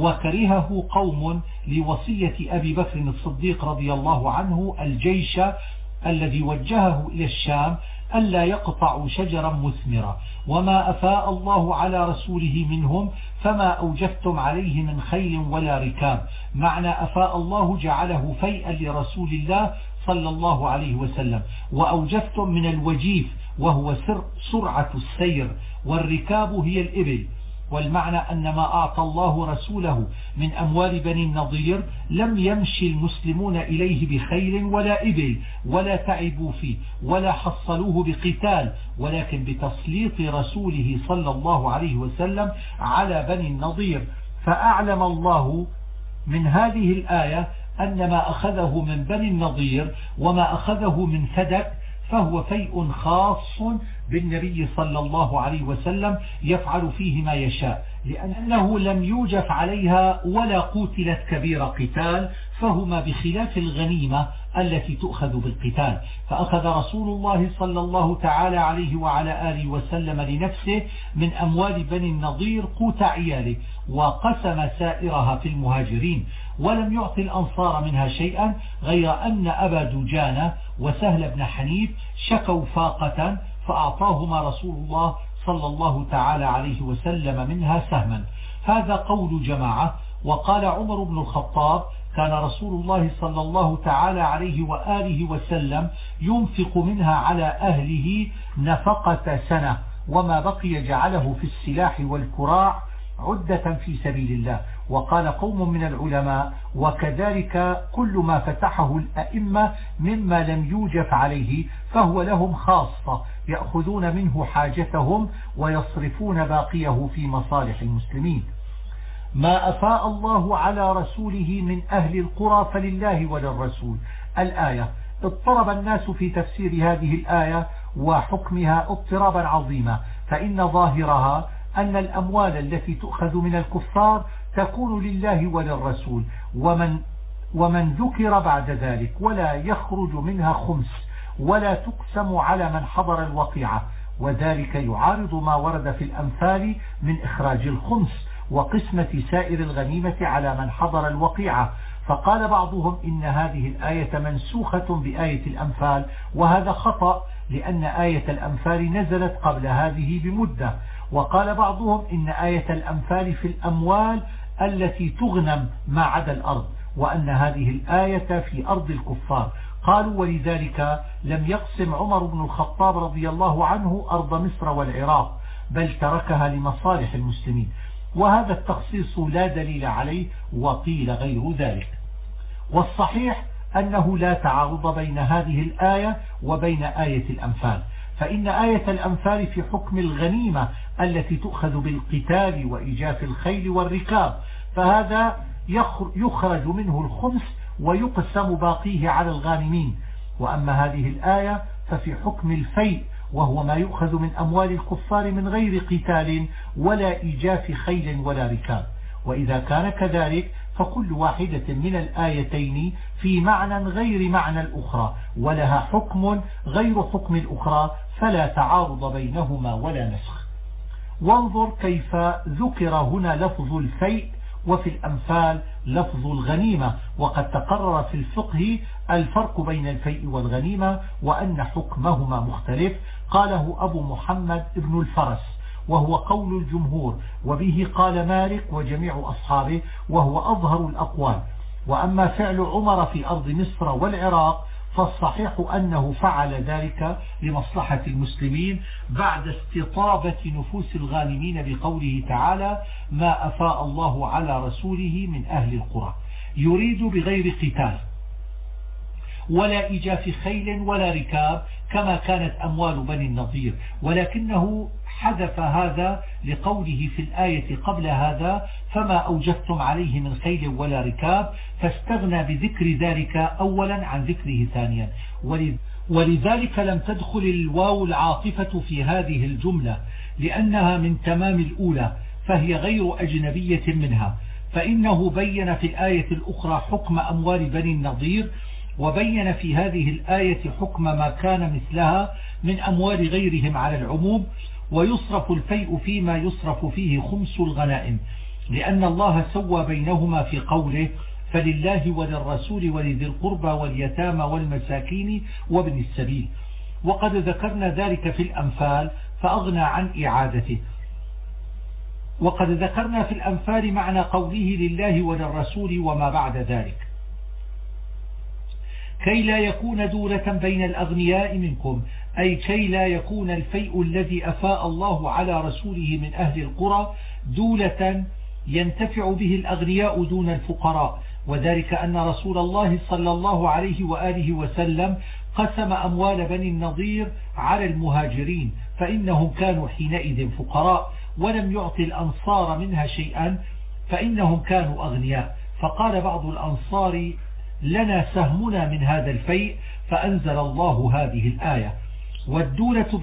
وكرهه قوم لوصية أبي بكر الصديق رضي الله عنه الجيش الذي وجهه إلى الشام ألا يقطعوا شجرا مثمرا. وما أفاء الله على رسوله منهم فما أوجفتم عليه من خيل ولا ركاب. معنى أفاء الله جعله فيئا لرسول الله صلى الله عليه وسلم. وأوجفتم من الوجيف وهو سرعة السير، والركاب هي الإبل. والمعنى أن ما أعطى الله رسوله من أموال بني النضير لم يمشي المسلمون إليه بخيل ولا إبل ولا تعبوا فيه ولا حصلوه بقتال، ولكن بتسليط رسوله صلى الله عليه وسلم على بني النضير. فأعلم الله من هذه الآية أن ما أخذه من بني النضير وما أخذه من فدك فهو فيء خاص بالنبي صلى الله عليه وسلم يفعل فيه ما يشاء، لأنه لم يوجف عليها ولا قتلت كبير قتال، فهما بخلاف الغنيمة التي تؤخذ بالقتال. فأخذ رسول الله صلى الله تعالى عليه وعلى آله وسلم لنفسه من أموال بني النضير قوت عياله، وقسم سائرها في المهاجرين، ولم يعطي الأنصار منها شيئا، غير أن أبا دجانة وسهل بن حنيف شكوا فاقة فأعطاهما رسول الله صلى الله تعالى عليه وسلم منها سهما. هذا قول جماعة. وقال عمر بن الخطاب: كان رسول الله صلى الله تعالى عليه وآله وسلم ينفق منها على أهله نفقة سنة، وما بقي جعله في السلاح والكراع عدة في سبيل الله. وقال قوم من العلماء: وكذلك كل ما فتحه الأئمة مما لم يوجف عليه فهو لهم خاصة، يأخذون منه حاجتهم ويصرفون باقيه في مصالح المسلمين. ما أفاء الله على رسوله من أهل القرى فلله وللرسول. الآية. اضطرب الناس في تفسير هذه الآية وحكمها اضطرابا عظيما، فإن ظاهرها أن الأموال التي تؤخذ من الكفار تكون لله وللرسول، ومن ذكر بعد ذلك ولا يخرج منها خمس ولا تقسم على من حضر الوقيعة، وذلك يعارض ما ورد في الأنفال من إخراج الخمس وقسمة سائر الغنيمة على من حضر الوقيعة. فقال بعضهم إن هذه الآية منسوخة بآية الأنفال، وهذا خطأ، لأن آية الأنفال نزلت قبل هذه بمدة. وقال بعضهم إن آية الأنفال في الأموال التي تغنم ما عدا الأرض، وأن هذه الآية في أرض الكفار. قالوا: ولذلك لم يقسم عمر بن الخطاب رضي الله عنه أرض مصر والعراق، بل تركها لمصالح المسلمين. وهذا التخصيص لا دليل عليه وقيل غير ذلك. والصحيح أنه لا تعارض بين هذه الآية وبين آية الأنفال، فإن آية الأنفال في حكم الغنيمة التي تؤخذ بالقتال وإيجاف الخيل والركاب، فهذا يخرج منه الخمس ويقسم باقيه على الغانمين. وأما هذه الآية ففي حكم الفيء، وهو ما يؤخذ من أموال الكفار من غير قتال ولا إيجاف خيل ولا ركاب. وإذا كان كذلك فكل واحدة من الآيتين في معنى غير معنى الأخرى، ولها حكم غير حكم الأخرى، فلا تعارض بينهما ولا نسخ. وانظر كيف ذكر هنا لفظ الفيء وفي الأنفال لفظ الغنيمة، وقد تقرر في الفقه الفرق بين الفيء والغنيمة وأن حكمهما مختلف. قاله أبو محمد ابن الفرس، وهو قول الجمهور، وبه قال مالك وجميع أصحابه، وهو أظهر الأقوال. وأما فعل عمر في أرض مصر والعراق فالصحيح أنه فعل ذلك لمصلحة المسلمين بعد استطابة نفوس الغانمين بقوله تعالى: ما أفاء الله على رسوله من أهل القرى، يريد بغير قتال ولا إيجاف خيل ولا ركاب كما كانت أموال بني النضير، ولكنه حذف هذا لقوله في الآية قبل هذا: فما أوجفتم عليه من خيل ولا ركاب، فاستغنى بذكر ذلك أولا عن ذكره ثانيا. ولذلك لم تدخل الواو العاطفة في هذه الجملة لأنها من تمام الأولى، فهي غير أجنبية منها، فإنه بين في الآية الأخرى حكم أموال بني النضير، وبين في هذه الآية حكم ما كان مثلها من أموال غيرهم على العموم. ويصرف الفيء فيما يصرف فيه خمس الغنائم، لأن الله سوى بينهما في قوله: فلله وللرسول ولذي القربى واليتامى والمساكين وابن السبيل. وقد ذكرنا ذلك في الأنفال فأغنى عن إعادته. وقد ذكرنا في الأنفال معنى قوله لله وللرسول وما بعد ذلك: كي لا يكون دولة بين الأغنياء منكم، أي كي لا يكون الفيء الذي أفاء الله على رسوله من أهل القرى دولة ينتفع به الأغنياء دون الفقراء. وذلك أن رسول الله صلى الله عليه وآله وسلم قسم أموال بني النضير على المهاجرين، فإنهم كانوا حينئذ فقراء، ولم يعطي الأنصار منها شيئا فإنهم كانوا أغنياء. فقال بعض الأنصار: لنا سهمنا من هذا الفيء، فأنزل الله هذه الآية. والدولة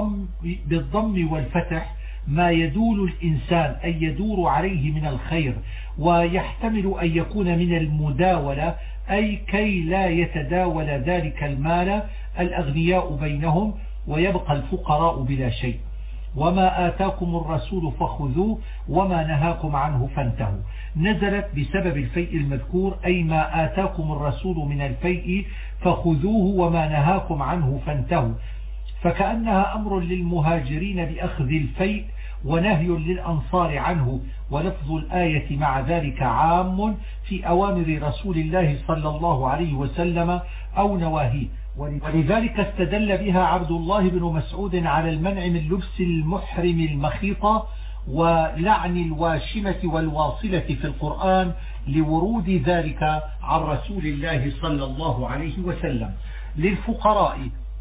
بالضم والفتح ما يدول الإنسان أي يدور عليه من الخير، ويحتمل أن يكون من المداولة، أي كي لا يتداول ذلك المال الأغنياء بينهم ويبقى الفقراء بلا شيء. وما آتاكم الرسول فخذوه وما نهاكم عنه فانتهوا، نزلت بسبب الفيء المذكور، أي ما آتاكم الرسول من الفيء فخذوه وما نهاكم عنه فانتهوا، فكأنها أمر للمهاجرين بأخذ الفيء ونهي للأنصار عنه. ولفظ الآية مع ذلك عام في أوامر رسول الله صلى الله عليه وسلم أو نواهيه، ولذلك استدل بها عبد الله بن مسعود على المنع من لبس المحرم المخيطة ولعن الواشمة والواصلة في القرآن لورود ذلك عن رسول الله صلى الله عليه وسلم. للفقراء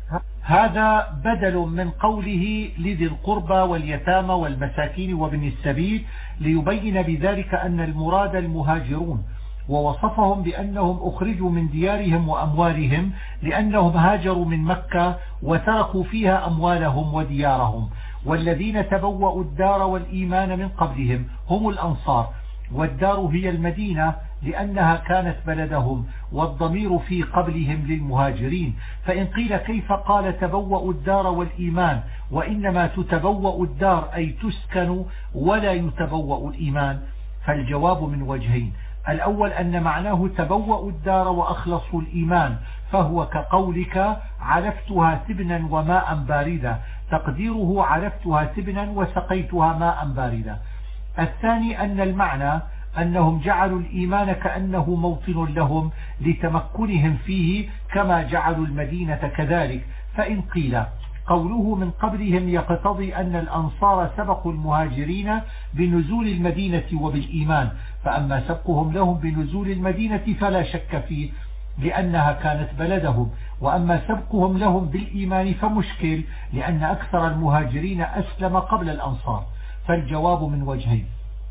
هذا بدل من قوله لذي القربى واليتامى والمساكين وابن السبيل، ليبين بذلك أن المراد المهاجرون، ووصفهم بأنهم أخرجوا من ديارهم وأموالهم لأنهم هاجروا من مكة وتركوا فيها أموالهم وديارهم. والذين تبوأوا الدار والإيمان من قبلهم هم الأنصار، والدار هي المدينة لأنها كانت بلدهم، والضمير في قبلهم للمهاجرين. فإن قيل كيف قال تبوأوا الدار والإيمان، وإنما تتبوأ الدار أي تسكن ولا يتبوأ الإيمان، فالجواب من وجهين: الأول أن معناه تبوأوا الدار وأخلصوا الإيمان، فهو كقولك علفتها سبنا وماء باردا، تقديره علفتها سبنا وسقيتها ماء باردا. الثاني أن المعنى أنهم جعلوا الإيمان كأنه موطن لهم لتمكنهم فيه كما جعلوا المدينة كذلك. فإن قيل قوله من قبلهم يقتضي أن الأنصار سبقوا المهاجرين بنزول المدينة وبالإيمان، فأما سبقهم لهم بنزول المدينة فلا شك فيه لأنها كانت بلدهم، وأما سبقهم لهم بالإيمان فمشكل لأن أكثر المهاجرين أسلم قبل الأنصار. فالجواب من وجهين: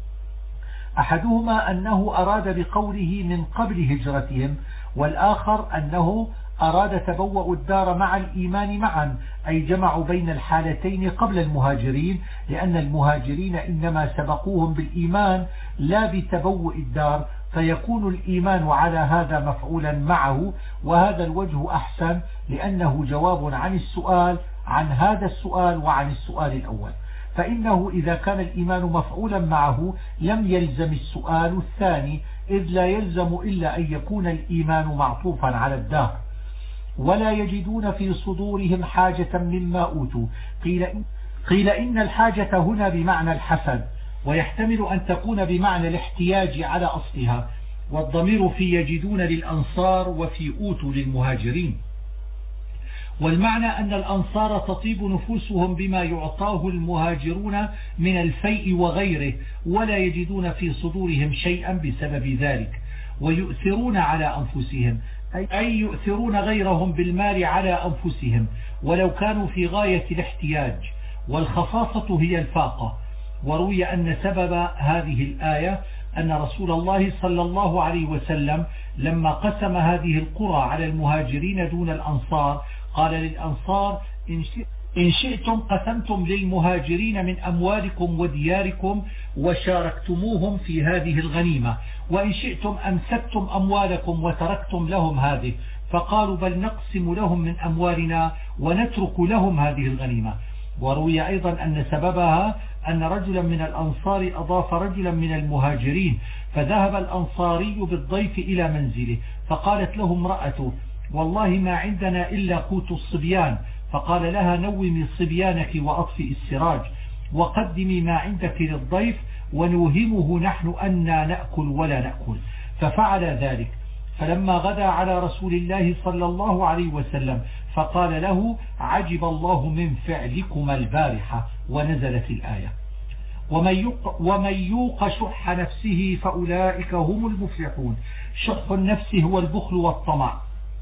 أحدهما أنه أراد بقوله من قبل هجرتهم، والآخر أنه أراد تبوأ الدار مع الإيمان معا، أي جمعوا بين الحالتين قبل المهاجرين، لأن المهاجرين إنما سبقوهم بالإيمان لا بتبوء الدار، فيكون الإيمان على هذا مفعولا معه، وهذا الوجه أحسن لأنه جواب عن السؤال، عن هذا السؤال وعن السؤال الأول. فإنه إذا كان الإيمان مفعولا معه لم يلزم السؤال الثاني، إذ لا يلزم إلا أن يكون الإيمان معطوفا على الدار. ولا يجدون في صدورهم حاجة مما أوتوا، قيل إن الحاجة هنا بمعنى الحسد، ويحتمل أن تكون بمعنى الاحتياج على أصلها، والضمير في يجدون للأنصار وفي أوتوا للمهاجرين. والمعنى أن الأنصار تطيب نفوسهم بما يعطاه المهاجرون من الفيء وغيره، ولا يجدون في صدورهم شيئا بسبب ذلك، ويؤثرون على أنفسهم، أي يؤثرون غيرهم بالمال على أنفسهم ولو كانوا في غاية الاحتياج، والخصاصة هي الفاقة. وروي أن سبب هذه الآية أن رسول الله صلى الله عليه وسلم لما قسم هذه القرى على المهاجرين دون الأنصار قال للأنصار: إن شئتم قسمتم للمهاجرين من أموالكم ودياركم وشاركتموهم في هذه الغنيمة، وإن شئتم أمسكتم أموالكم وتركتم لهم هذه، فقالوا: بل نقسم لهم من أموالنا ونترك لهم هذه الغنيمة. وروي أيضا أن سببها أن رجلا من الأنصار أضاف رجلا من المهاجرين، فذهب الأنصاري بالضيف إلى منزله، فقالت له امرأته: والله ما عندنا إلا قوت الصبيان. فقال لها: نومي صبيانك وأطفئ السراج، وقدمي ما عندك للضيف، ونوهمه نحن أننا نأكل ولا نأكل. ففعل ذلك. فلما غدا على رسول الله صلى الله عليه وسلم فقال له: عجب الله من فعلكما البارحة، ونزلت الآية: ومن يوق شح نفسه فأولئك هم المفلحون. شح النفس هو البخل والطمع.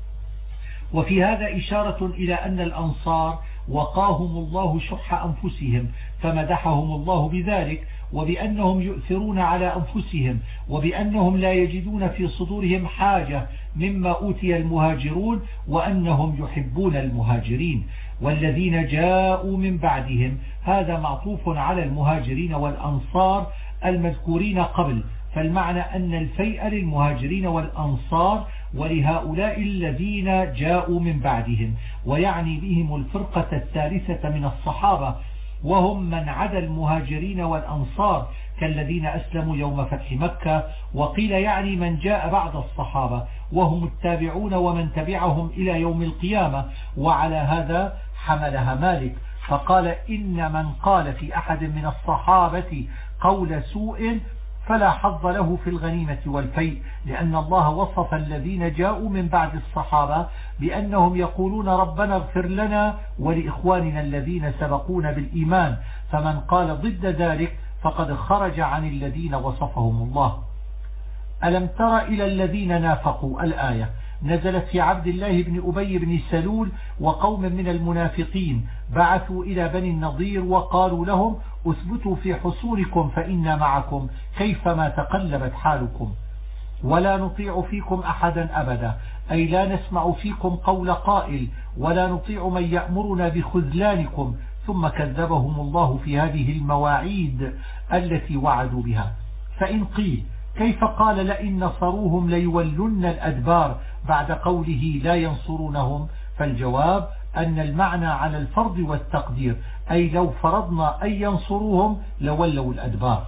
وفي هذا إشارة إلى أن الأنصار وقاهم الله شح أنفسهم، فمدحهم الله بذلك، وبأنهم يؤثرون على أنفسهم، وبأنهم لا يجدون في صدورهم حاجة مما أوتي المهاجرون، وأنهم يحبون المهاجرين. والذين جاءوا من بعدهم هذا معطوف على المهاجرين والأنصار المذكورين قبل، فالمعنى أن الفيء للمهاجرين والأنصار ولهؤلاء الذين جاءوا من بعدهم، ويعني بهم الفرقة الثالثة من الصحابة، وهم من عدا المهاجرين والأنصار كالذين أسلموا يوم فتح مكة. وقيل يعني من جاء بعد الصحابة، وهم التابعون ومن تبعهم إلى يوم القيامة. وعلى هذا حملها مالك فقال: إن من قال في أحد من الصحابة قول سوء فلا حظ له في الغنيمة والفيء، لأن الله وصف الذين جاءوا من بعد الصحابة بأنهم يقولون: ربنا اغفر لنا ولإخواننا الذين سبقونا بالإيمان، فمن قال ضد ذلك فقد خرج عن الذين وصفهم الله. ألم تر إلى الذين نافقوا؟ الآية نزلت في عبد الله بن أبي بن سلول وقوم من المنافقين بعثوا إلى بني النضير وقالوا لهم: أثبتوا في حصونكم فإنا معكم كيفما تقلبت حالكم، ولا نطيع فيكم أحدا أبدا، أي لا نسمع فيكم قول قائل، ولا نطيع من يأمرنا بخذلانكم. ثم كذبهم الله في هذه المواعيد التي وعدوا بها. فإن قيل: كيف قال لئن نصروهم ليولن الأدبار بعد قوله لا ينصرونهم؟ فالجواب أن المعنى على الفرض والتقدير، أي لو فرضنا أن ينصروهم لولوا الأدبار.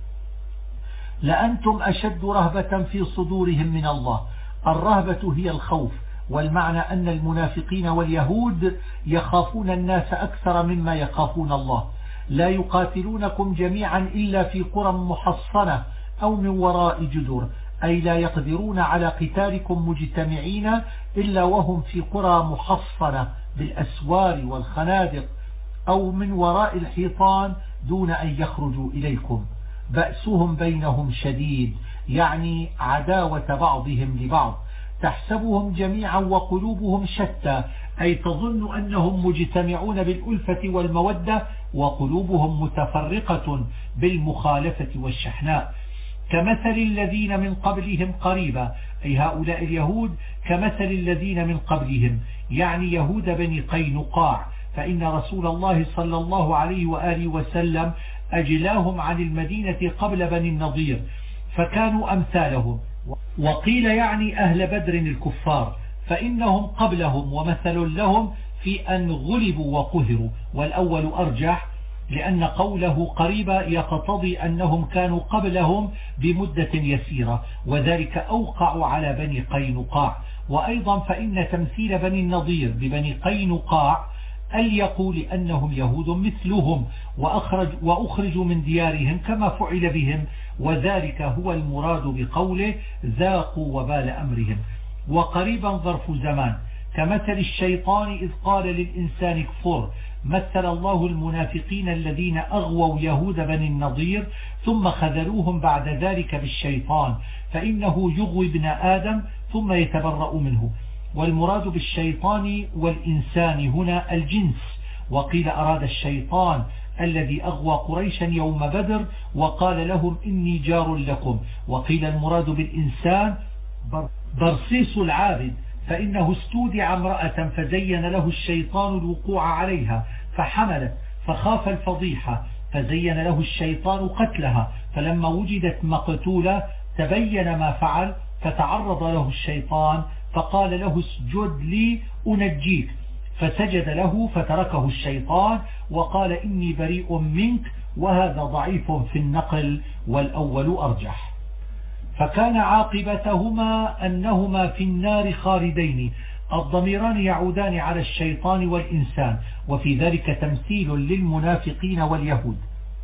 لأنتم أشد رهبة في صدورهم من الله. الرهبة هي الخوف، والمعنى أن المنافقين واليهود يخافون الناس أكثر مما يخافون الله. لا يقاتلونكم جميعا إلا في قرى محصنة أو من وراء جدر، أي لا يقدرون على قتالكم مجتمعين إلا وهم في قرى محصنة بالأسوار والخنادق أو من وراء الحيطان دون أن يخرجوا إليكم. بأسهم بينهم شديد، يعني عداوة بعضهم لبعض. تحسبهم جميعا وقلوبهم شتى، أي تظن أنهم مجتمعون بالألفة والمودة وقلوبهم متفرقة بالمخالفة والشحناء. كمثل الذين من قبلهم قريبا، أي هؤلاء اليهود كمثل الذين من قبلهم، يعني يهود بني قينقاع، فإن رسول الله صلى الله عليه وآله وسلم أجلاهم عن المدينة قبل بني النضير فكانوا أمثالهم. وقيل يعني أهل بدر الكفار، فإنهم قبلهم ومثل لهم في أن غلبوا وقهروا، والأول أرجح لأن قوله قريبا يقتضي أنهم كانوا قبلهم بمدة يسيرة، وذلك أوقع على بني قينقاع. وأيضا فإن تمثيل بني النضير ببني قينقاع أليق لأنهم يهود مثلهم وأخرجوا من ديارهم كما فعل بهم، وذلك هو المراد بقوله ذاقوا وبال أمرهم. وقريبا ظرف زمان، كمثل الشيطان إذ قال للإنسان كفر. مثل الله المنافقين الذين أغووا يهود بني النضير ثم خذلوهم بعد ذلك بالشيطان، فإنه يغوي ابن آدم ثم يتبرأ منه. والمراد بالشيطان والإنسان هنا الجنس. وقيل أراد الشيطان الذي أغوى قريشا يوم بدر وقال لهم إني جار لكم. وقيل المراد بالإنسان برصيص العابد، فإنه استودع امرأة فزين له الشيطان الوقوع عليها فحملت فخاف الفضيحة فزين له الشيطان قتلها، فلما وجدت مقتولة تبين ما فعل فتعرض له الشيطان فقال له اسجد لي أنجيك، فسجد له فتركه الشيطان وقال إني بريء منك، وهذا ضعيف في النقل والأول أرجح. فكان عاقبتهما أنهما في النار خالدين. الضميران يعودان على الشيطان والإنسان، وفي ذلك تمثيل للمنافقين واليهود.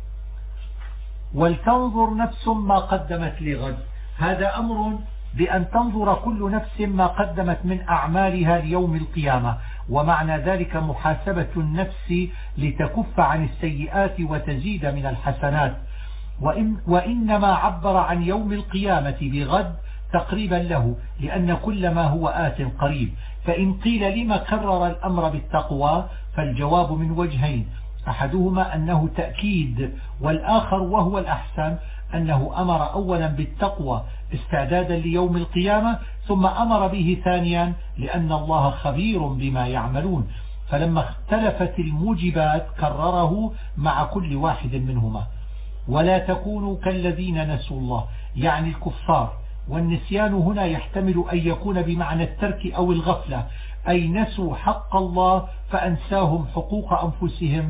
ولتنظر نفس ما قدمت لغد، هذا أمر بأن تنظر كل نفس ما قدمت من أعمالها ليوم القيامة، ومعنى ذلك محاسبة النفس لتكف عن السيئات وتزيد من الحسنات. وإنما عبر عن يوم القيامة بغد تقريبا له، لأن كل ما هو آت قريب. فإن قيل لما كرر الأمر بالتقوى فالجواب من وجهين، أحدهما أنه تأكيد، والآخر وهو الأحسن أنه أمر أولا بالتقوى استعدادا ليوم القيامة، ثم أمر به ثانيا لأن الله خبير بما يعملون، فلما اختلفت الموجبات كرره مع كل واحد منهما. ولا تكونوا كالذين نسوا الله، يعني الكفار. والنسيان هنا يحتمل أن يكون بمعنى الترك أو الغفلة، أي نسوا حق الله فأنساهم حقوق أنفسهم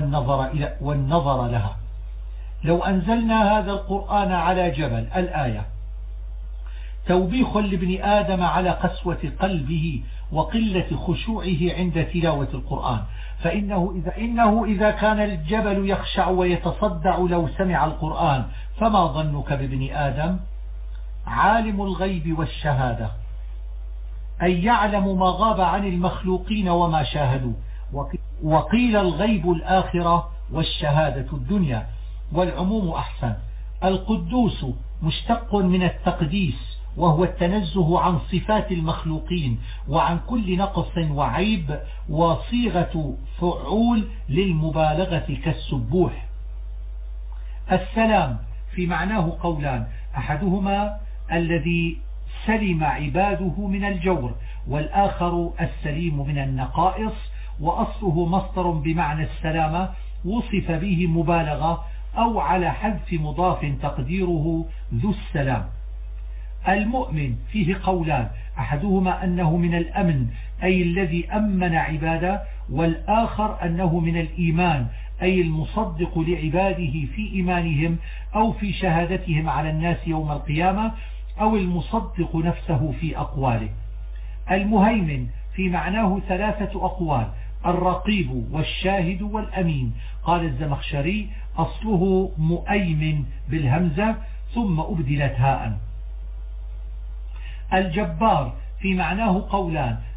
والنظر لها. لو أنزلنا هذا القرآن على جبل، الآية توبيخ لابن آدم على قسوة قلبه وقلة خشوعه عند تلاوة القرآن، فإنه إذا كان الجبل يخشع ويتصدع لو سمع القرآن، فما ظنك بابن آدم؟ عالم الغيب والشهادة، أي يعلم ما غاب عن المخلوقين وما شاهدوا. وقيل الغيب الآخرة والشهادة الدنيا، والعموم أحسن. القدوس مشتق من التقديس، وهو التنزه عن صفات المخلوقين وعن كل نقص وعيب، وصيغة فعول للمبالغة كالسبوح. السلام في معناه قولان، أحدهما الذي سلم عباده من الجور، والآخر السليم من النقائص، وأصله مصدر بمعنى السلامة وصف به مبالغة أو على حذف مضاف تقديره ذو السلام. المؤمن فيه قولان، أحدهما أنه من الأمن أي الذي أمن عباده، والآخر أنه من الإيمان أي المصدق لعباده في إيمانهم أو في شهادتهم على الناس يوم القيامة، أو المصدق نفسه في أقواله. المهيمن في معناه ثلاثة أقوال، الرقيب والشاهد والأمين. قال الزمخشري أصله مؤيمن بالهمزة ثم أبدلت هاء. الجبار في معناه قولان،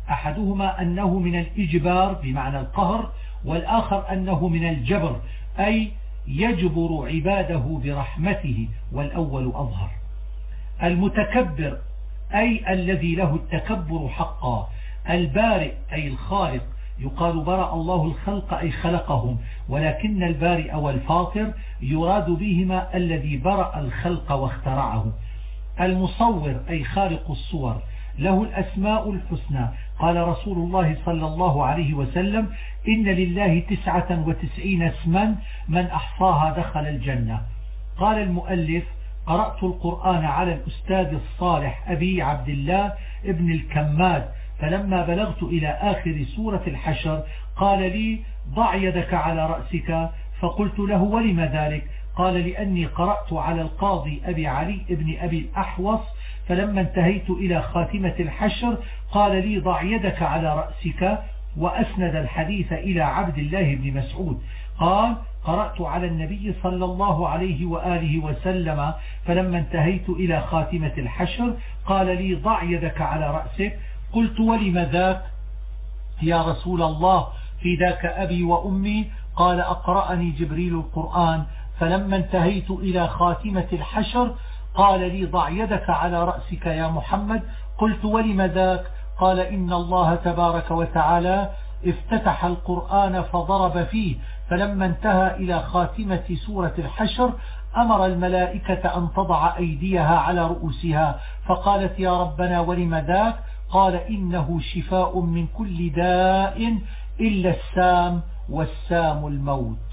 أحدهما أنه من الإجبار بمعنى القهر، والآخر أنه من الجبر أي يجبر عباده برحمته، والأول أظهر. المتكبر أي الذي له التكبر حقا. البارئ أي الخالق، يقال برأ الله الخلق أي خلقهم، ولكن البارئ والفاطر يراد بهما الذي برأ الخلق واخترعه. المصور أي خالق الصور، له الأسماء الحسنى. قال رسول الله صلى الله عليه وسلم: إن لله 99 اسما من أحصاها دخل الجنة. قال المؤلف: قرأت القرآن على الأستاذ الصالح أبي عبد الله ابن الكماد، فلما بلغت إلى آخر سورة الحشر قال لي: ضع يدك على رأسك. فقلت له: ولم ذلك؟ قال: لأني قرأت على القاضي أبي علي ابن أبي الأحوص، فلما انتهيت إلى خاتمة الحشر قال لي: ضع يدك على رأسك، وأسند الحديث إلى عبد الله بن مسعود. قال: قرأت على النبي صلى الله عليه وآله وسلم، فلما انتهيت إلى خاتمة الحشر قال لي: ضع يدك على رأسك. قلت: ولم ذاك يا رسول الله؟ في ذاك أبي وأمي. قال: أقرأني جبريل القرآن، فلما انتهيت إلى خاتمة الحشر قال لي: ضع يدك على رأسك يا محمد. قلت: ولم ذاك؟ قال: إن الله تبارك وتعالى افتتح القرآن فضرب فيه، فلما انتهى إلى خاتمة سورة الحشر أمر الملائكة أن تضع أيديها على رؤوسها، فقالت: يا ربنا ولم ذاك؟ قال: إنه شفاء من كل داء إلا السام، والسام الموت.